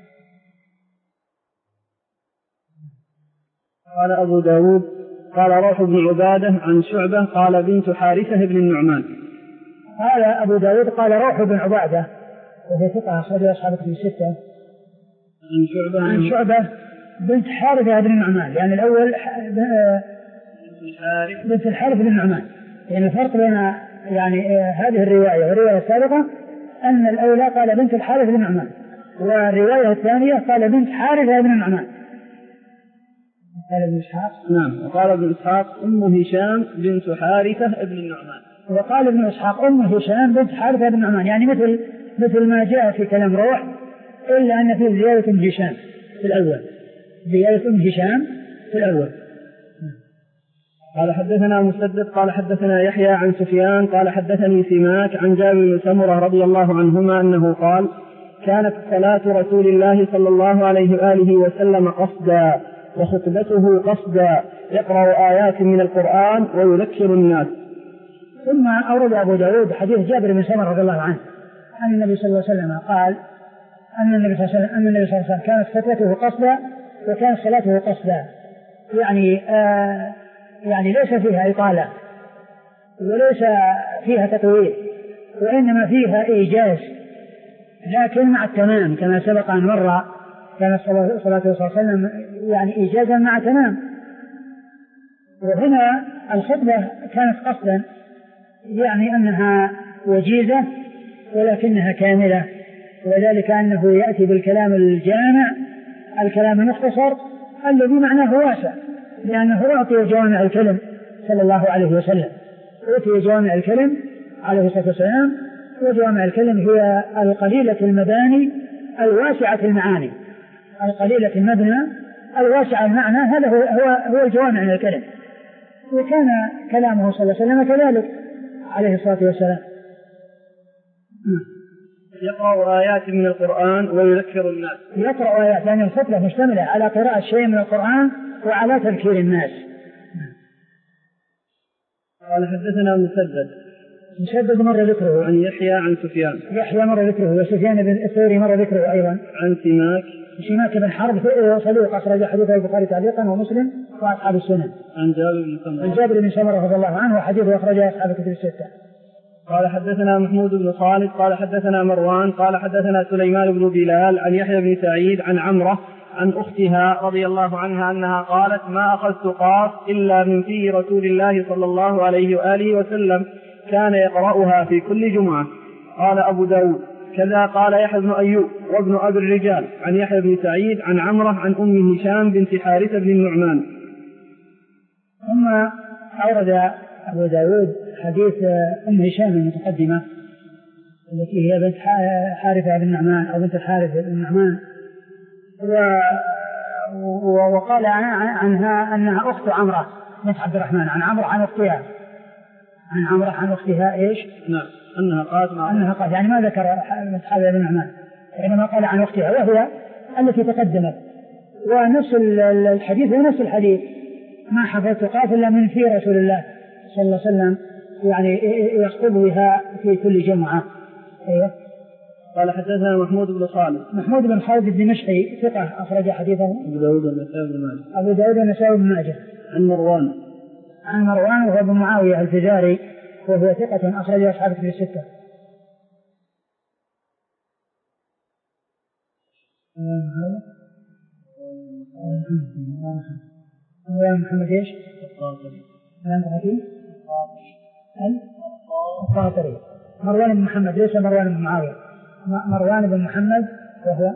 قال أبو داود قال روح بن عبادة عن شعبة قال بنت حارثة بن النعمان. قال أبو داود قال روح بن عبادة وهي ثقة أخرج أصحاب الكتب الستة عن شعبة عن شعبة بنت حارثة بن النعمان، لأن يعني الأول بنت الحارث بن النعمان، يعني الفرق بين يعني هذه الرواية والرواية السابقة أن الأولى قال بنت الحارث بن النعمان، والرواية الثانية قال بنت حارثة بن النعمان. قال ابن إسحاق نعم. وقال ابن إسحاق أم هشام بنت حارثة بن النعمان. وقال ابن إسحاق أم هشام بنت حارثة بن نعمان، يعني مثل مثل ما جاء في كلام روح، إلا أن فيه زيادة أم هشام في الأول، زيادة أم هشام في الأول. قال حدثنا مسدد قال حدثنا يحيى عن سفيان قال حدثني سماك عن جابر بن سمرة رضي الله عنهما أنه قال: كانت صلاة رسول الله صلى الله عليه وآله وسلم قصدا وخطبته قصدا يقرأ آيات من القرآن ويذكر الناس. ثم أورد أبو داود حديث جابر بن سمرة رضي الله عنه أن النبي صلى الله عليه وسلم قال أن النبي صلى الله عليه وسلم أن النبي صلى الله عليه وسلم كانت خطبته قصدا وكانت صلاته قصدا، يعني آه يعني ليس فيها إطالة وليس فيها تطويل، وإنما فيها إيجاز لكن مع التمام، كما سبق أن مر كانت صلاة صلى الله عليه وسلم يعني إيجازا مع تمام. وهنا الخطبة كانت قصدا، يعني أنها وجيزة ولكنها كاملة، وذلك أنه يأتي بالكلام الجامع الكلام المختصر الذي معناه واسع، لأنه أعطي جوامع الكلم صلى الله عليه وسلم، أعطي جوامع الكلم عليه الصلاة والسلام، وجوامع الكلم هي القليلة المباني الواسعة المعاني، القليلة المبنى الواسعة المعنى، هذا هو هو, هو الجوامع من الكلم. وكان كلامه صلى الله عليه وسلم كذلك عليه الصلاة والسلام. يقرأ آيات من القرآن ويذكر الناس. يقرأ آيات، يعني الخطبة مشتملة على قراءة شيء من القرآن وعلى تذكير الناس. قال حدثنا مسدد مسدد مر ذكره عن يحيى عن سفيان يحيى مر ذكره وسفيان بن الثوري مر ذكره أيضا عن سماك سماك بن حرب صدوق أخرج حديثه البخاري تعليقا ومسلم وأصحاب السنن عن جابر بن سمرة عن جابر بن سمرة رضي الله عنه وحديثه أخرجه أصحاب الكتب الستة. قال حدثنا محمود بن خالد قال حدثنا مروان قال حدثنا سليمان بن بلال عن يحيى بن سعيد عن عمرة عن أختها رضي الله عنها أنها قالت: ما أخذت قاف إلا من في رسول الله صلى الله عليه وآله وسلم كان يقرأها في كل جمعة. قال أبو داود: كذا قال يحيى بن أيوب وابن أبي الرجال عن يحيى بن سعيد عن عمرة عن أم هشام بنت حارثة بن النعمان. ثم أورد أبو داود حديث أم هشام المتقدمة التي هي بنت حارثة بن النعمان أو بنت الحارث بن النعمان، وقال عنها أنها أخت عمرة بنت عبد الرحمن، عن عمرة عن أختها عن عمرة عن أختها إيش؟ نعم أنها قالت أنها قالت، يعني ما ذكر بنت حارثة بن النعمان، إنما قال عن أختها وهي التي تقدمت. ونفس الحديث ونفس الحديث: ما حفظت قاف إلا من في رسول الله صلى الله عليه وسلم، يعني يخطب بها في كل جمعة. إيه؟ قال حدثنا محمود بن خالد محمود بن خالد الدمشقي ثقة أخرج حديثه أبو داود والنسائي بن ماجه أبو داود والنسائي بن ماجه. عن مروان عن مروان وهو ابن معاوية الفزاري وهو ثقة أخرج أصحاب الكتب الستة. مروان محمد إيش؟ القاطري القاطري مروان بن محمد ليس مروان بن معاوية، مروان بن محمد وهو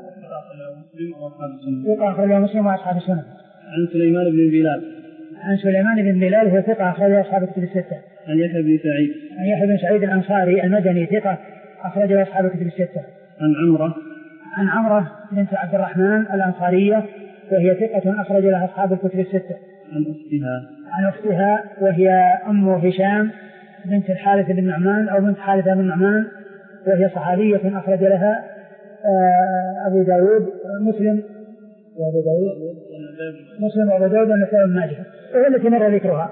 ثقة أخرج مسلم وأصحاب السنن. عن سليمان بن بلال عن سليمان بن بلال هو ثقة أخرج أصحاب الكتب الستة. عن يحيى بن سعيد عن يحيى بن سعيد الأنصاري المدني ثقة أخرج أصحاب الكتب الستة. عن عمرة عن عمرة بنت عبد الرحمن الأنصارية وهي ثقة أخرج لها أصحاب الكتب الستة. عن أختها عن أختها وهي أم هشام بنت الحارث بن النعمان أو بنت حارثة بن النعمان، وهي صحابية أخرج لها أبو داود مسلم وأبو داود مسلم وأبو داود والنسائي بن ماجه، وهي التي مر ذكرها.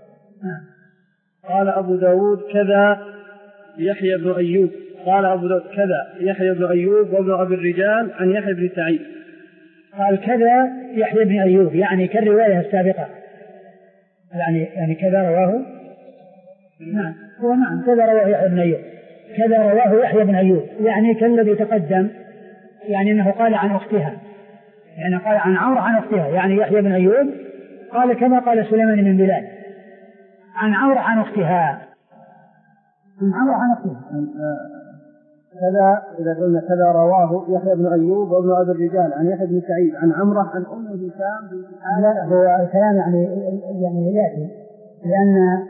قال أبو داود: كذا يحيى بن أيوب قال أبو داود: كذا يحيى بن أيوب وابن أبي الرجال عن يحيى بن سعيد. قال: كذا يحيى بن أيوب، يعني كالرواية السابقة، يعني يعني كذا رواه نعم هو نعم كذا رواه يحيى بن أيوب كذا رواه يحيى بن أيوب، يعني كالذي تقدم، يعني أنه قال عن أختها، يعني قال عن عمرو عن أختها، يعني يحيى بن أيوب قال كما قال سليمان بن بلال عن عمرو عن أختها عن عمرو عن أختها. كذا إذا قلنا كذا رواه يحيى بن أيوب وابن أبي الرجال عن يحيى بن سعيد عن عمرة عن أم هشام بنت حارثة. لا، هو الكلام يعني يعني يأتي لأن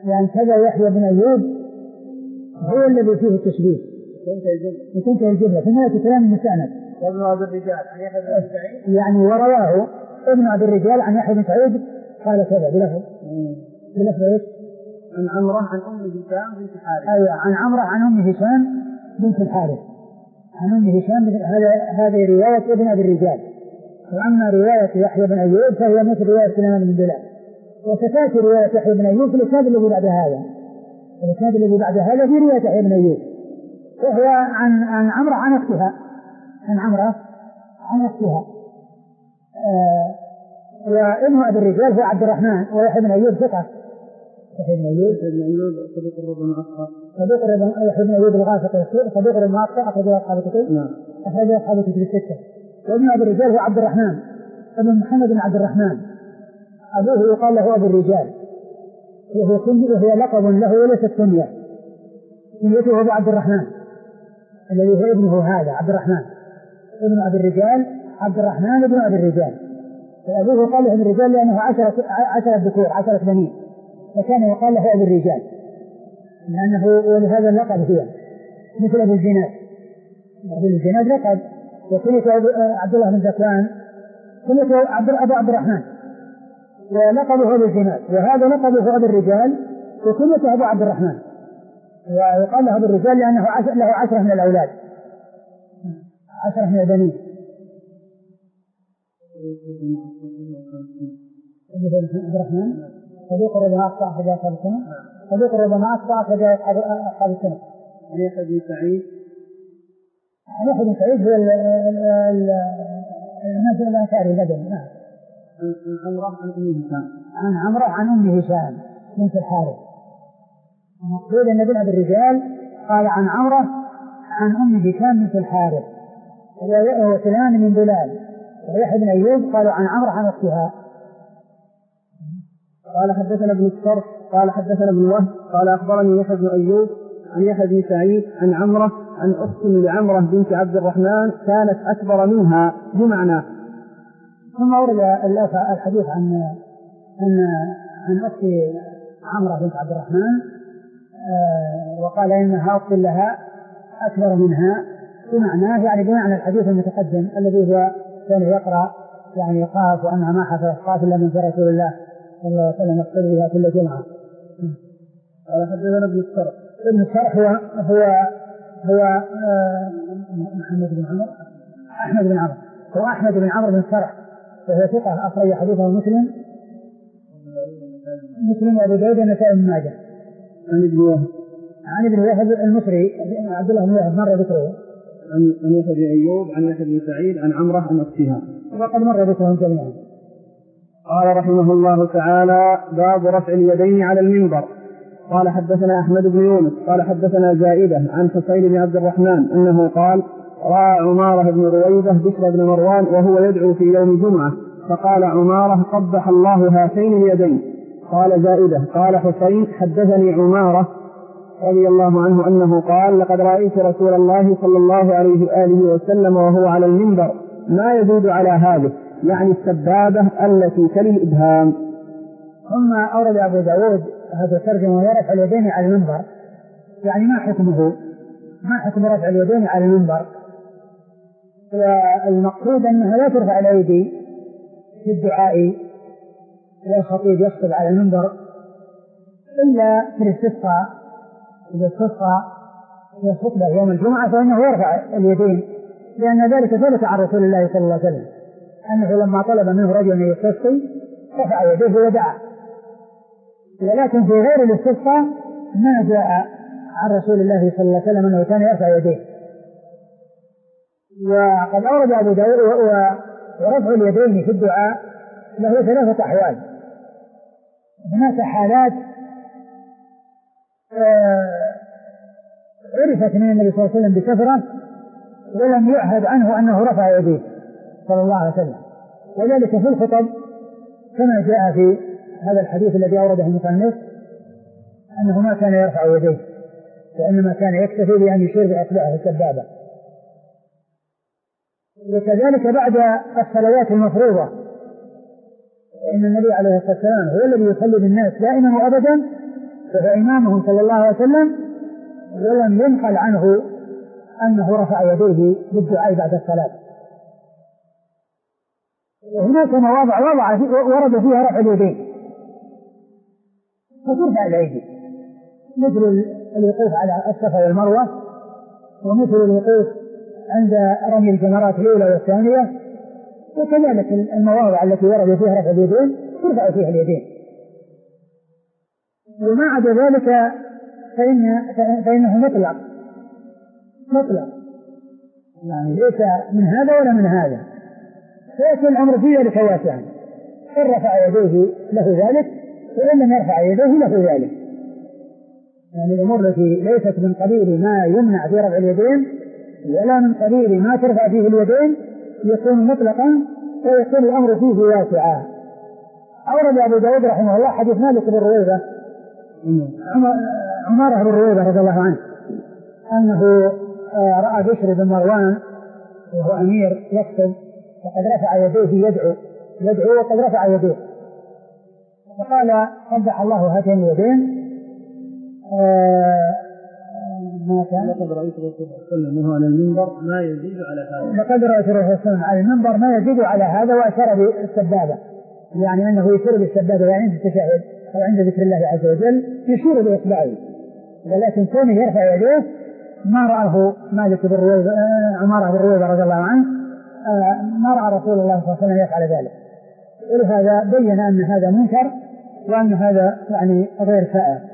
يعني كذا يحيى بن أيوب هو الذي فيه التشبيه وتنتهي الجملة في نهاية كلام المستأنف. وابن أبي الرجال عن يحيى بن سعيد يعني ورواه ابن أبي الرجال عن يحيى بن سعيد قال كذا بلفظ بلفظ ايش؟ عن عمرة عن أم هشام بنت الحارث. أيوة عن عمرة عن أم هشام بنت الحارث عن أم هشام. هذا هذه رواية ابن أبي الرجال. وأما رواية يحيى بن أيوب فهي مثل رواية سليمان بن بلال. وستأتي رواية يحيى بن أيوب في الإسناد الذي بعد هذا. الإسناد الذي بعد هذا في رواية يحيى بن أيوب وهو عن عن عمرة عن أختها عن عمرة عن أختها. آه وابن أبي الرجال هو عبد الرحمن ويحيى بن أيوب ثقة. يحيى بن أيوب بن أيوب صديق الربع أخطأ صديق الربع يحيى بن أيوب الغافقي صديق الربع أخطأ أخرج أصحاب الكتب. نعم أخرج أصحاب الكتب الستة. وابن أبي الرجال هو عبد الرحمن ابن محمد بن عبد الرحمن. أبوه يقال له أبو الرجال وهو كنية وهي لقب له وليست كنية. كنيته أبو عبد الرحمن الذي هو ابنه هذا عبد الرحمن ابن أبي الرجال عبد الرحمن ابن أبي الرجال. فأبوه قال له ابن الرجال لأنه عشرة عشرة ذكور عشرة بنين فكان يقال له أبو الرجال لأنه ولهذا اللقب هي مثل أبو الزناد. أبو الزناد لقب وكنيته عبد الله بن زكوان كنيته عبد أبو عبد الرحمن ولقبه أبو الزناد وهذا لقبه أبو الرجال وكنيته أبو عبد الرحمن. ويقال له أبو الرجال لأنه له عشرة من الأولاد عشرة من البنين. عبد الرحمن صديق ربما أقطع في أصحاب السنة صديق ربما أقطع في أصحاب السنة. يحيى بن سعيد يحيى بن سعيد هو الناس الأنصاري البدني. نعم. عن عمرة عن أم هشام عن عمرة عن أم هشام بنت الحارث. مقصود أن ابن أبي الرجال قال عن عمرة عن أم هشام بنت الحارث وسليمان بن بلال ويحيى بن أيوب قالوا عن عمرة عن أختها. قال حدثنا ابن الصرف قال حدثنا ابن وهب قال أخبرني يحيى بن أيوب عن يحيى بن سعيد عن عمرة عن أخت لعمرة بنت عبد الرحمن كانت أكبر منها بمعنى. ثم ورد الحديث عن عن عن أخت عمرة بنت عبد الرحمن وقال إنها أخت لها أكبر منها بمعنى يعني بمعنى الحديث المتقدم الذي هو كان يقرأ يعني يخاف وأنها ما حفظت قاتل إلا من رسول الله صلى الله عليه وسلم يقتل بها كل جمعة. قال حدثنا ابن الصرف ابن الصرف هو هو هو محمد بن عمرو أحمد بن عمرو هو أحمد بن عمرو بن الصرف وهو ثقة أخرج حديثه مسلم مسلم وأبو داود والنسائي بن ماجه. عن ابن وهب عن ابن وهب المصري عبد الله بن وهب مر ذكره عن يحيى بن أيوب عن يحيى بن سعيد عن عمرة عن أختها وقد مر ذكرهم جميعا. قال رحمه الله تعالى باب رفع اليدين على المنبر. قال حدثنا أحمد بن يونس قال حدثنا زائدة عن حسين بن عبد الرحمن أنه قال رأى عمارة بن رويدة بشر بن مروان وهو يدعو في يوم جمعة فقال عمارة قبح الله هاتين اليدين. قال زائدة قال حسين حدثني عمارة رضي الله عنه أنه قال لقد رأيت رسول الله صلى الله عليه وآله وسلم وهو على المنبر ما يزيد على هذه يعني السبابة التي تلي الإبهام. ثم أورد أبو داود هذا الترجمة ورفع اليدين على المنبر يعني ما حكمه ما حكم رفع اليدين على المنبر. والمقصود أنها لا ترفع الأيدي في الدعاء والخطيب يخطب على المنبر إلا في الاستسقاء. إذا استسقى في الخطبة يوم الجمعة فإنه يرفع اليدين لأن ذلك ثبت عن رسول الله صلى الله عليه وسلم أنه لما طلب منه رجل أن يستسقي رفع يديه ودعا. ولكن في غير الاستسقاء ما جاء عن رسول الله صلى الله عليه وسلم أنه كان يرفع يديه. وقد أورد أبو داود ورفع اليدين في الدعاء له ثلاثة أحوال. هناك حالات عرفت من النبي صلى الله عليه وسلم بكثرة ولم يعهد عنه أنه رفع يديه صلى الله عليه وسلم وذلك في الخطب كما جاء في هذا الحديث الذي أورده المصنف أنه ما كان يرفع يديه وإنما كان يكتفي بأن يشير بأصبعه السبابة. وكذلك بعد الصلوات المفروضة إن النبي عليه الصلاة والسلام هو الذي يصلي بالناس دائما وأبدا وهو إمامهم صلى الله عليه وسلم، ولم ينقل عنه أنه رفع يديه بالدعاء بعد الصلاة. وهناك مواضع وضع ورد فيها رفع اليدين فترفع الأيدي، مثل الوقوف على الصفا والمروة، ومثل الوقوف عند رمي الجمرات الأولى والثانية، وكذلك المواضع التي ورد فيها رفع اليدين ترفع فيها اليدين. وما عدا ذلك فإن فإنه مطلق مطلق يعني ليس من هذا ولا من هذا، فيكون الأمر في ذلك واسعا، إن رفع يديه له ذلك وإن لم يرفع يديه له ذلك. يعني الأمور التي ليست من قبيل ما يمنع في رفع اليدين ولا من قبيل ما ترفع فيه اليدين يكون مطلقا ويكون الأمر فيه واسعا. أورد أبو داود رحمه الله حديث مالك بن رويبة عمارة بن رويبة رضي الله عنه أنه رأى بشر بن مروان وهو أمير يخطب وقد رفع يديه يدعو يدعو وقد رفع يديه، فقال قبح الله هاتين اليدين. ما كان لقد رأيت الرسول صلى الله عليه وسلم وهو على المنبر ما يزيد على هذا لقد رأيت الرسول صلى الله عليه وسلم على المنبر ما يزيد على هذا، وأشار بالسبابة، يعني أنه يشير بالسبابة يعني عند التشهد أو عند ذكر الله عز وجل يشير بإصبعه، ولكن كونه يرفع يديه ما رآه مالك بن رويبة عمارة بن رويبة رضي الله عنه، ما رأى رسول الله صلى الله عليه وسلم يفعل ذلك، ولهذا بين أن هذا منكر وأن هذا يعني غير سائغ.